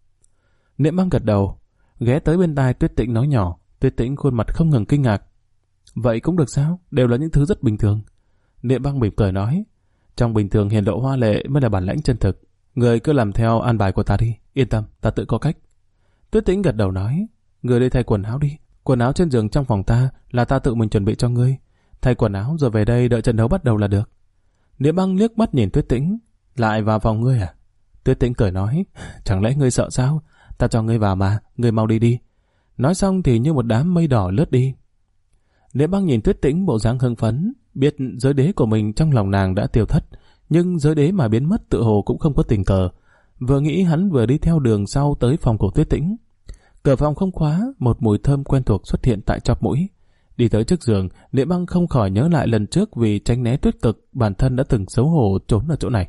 Niệm Băng gật đầu, ghé tới bên tai Tuyết Tĩnh nói nhỏ. Tuyết Tĩnh khuôn mặt không ngừng kinh ngạc. Vậy cũng được sao? Đều là những thứ rất bình thường. Niệm Băng mỉm cười nói, trong bình thường hiển lộ hoa lệ mới là bản lãnh chân thực. Người cứ làm theo an bài của ta đi, yên tâm, ta tự có cách. Tuyết Tĩnh gật đầu nói, người đi thay quần áo đi. Quần áo trên giường trong phòng ta là ta tự mình chuẩn bị cho ngươi. Thay quần áo rồi về đây đợi trận đấu bắt đầu là được. Niệm Băng liếc mắt nhìn Tuyết Tĩnh, lại vào phòng ngươi à? Tuyết Tĩnh cười nói, chẳng lẽ ngươi sợ sao? Ta cho ngươi vào mà, ngươi mau đi đi. Nói xong thì như một đám mây đỏ lướt đi. Niệm Băng nhìn Tuyết Tĩnh bộ dáng hưng phấn, biết giới đế của mình trong lòng nàng đã tiêu thất, nhưng giới đế mà biến mất tự hồ cũng không có tình cờ. Vừa nghĩ hắn vừa đi theo đường sau tới phòng của Tuyết Tĩnh. Cửa phòng không khóa, một mùi thơm quen thuộc xuất hiện tại chóp mũi. Đi tới trước giường, Niệm Băng không khỏi nhớ lại lần trước vì tránh né tuyết cực, bản thân đã từng xấu hổ trốn ở chỗ này.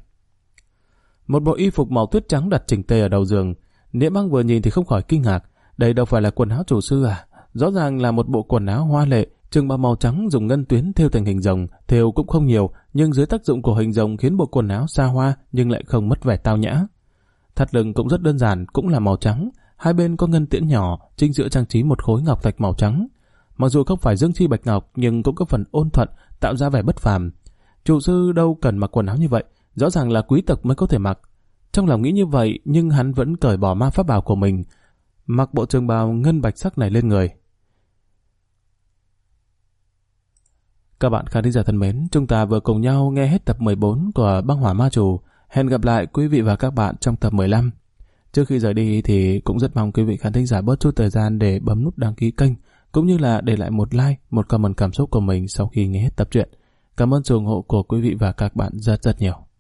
Một bộ y phục màu tuyết trắng đặt chỉnh tề ở đầu giường. Niệm Băng vừa nhìn thì không khỏi kinh ngạc, đây đâu phải là quần áo chủ sư à? Rõ ràng là một bộ quần áo hoa lệ, trưng bào màu trắng dùng ngân tuyến thêu thành hình rồng, thêu cũng không nhiều, nhưng dưới tác dụng của hình rồng khiến bộ quần áo xa hoa nhưng lại không mất vẻ tao nhã. Thắt lưng cũng rất đơn giản, cũng là màu trắng, hai bên có ngân tiễn nhỏ, chính giữa trang trí một khối ngọc thạch màu trắng. Mặc dù không phải dương chi bạch ngọc, nhưng cũng có phần ôn thuận, tạo ra vẻ bất phàm. Chủ sư đâu cần mặc quần áo như vậy, rõ ràng là quý tộc mới có thể mặc. Trong lòng nghĩ như vậy, nhưng hắn vẫn cởi bỏ ma pháp bào của mình, mặc bộ trường bào ngân bạch sắc này lên người. Các bạn khán giả thân mến, chúng ta vừa cùng nhau nghe hết tập 14 của Băng Hỏa Ma Chủ. Hẹn gặp lại quý vị và các bạn trong tập 15. Trước khi rời đi thì cũng rất mong quý vị khán thính giả bớt chút thời gian để bấm nút đăng ký kênh, cũng như là để lại một like, một comment cảm xúc của mình sau khi nghe hết tập truyện. Cảm ơn sự ủng hộ của quý vị và các bạn rất rất nhiều.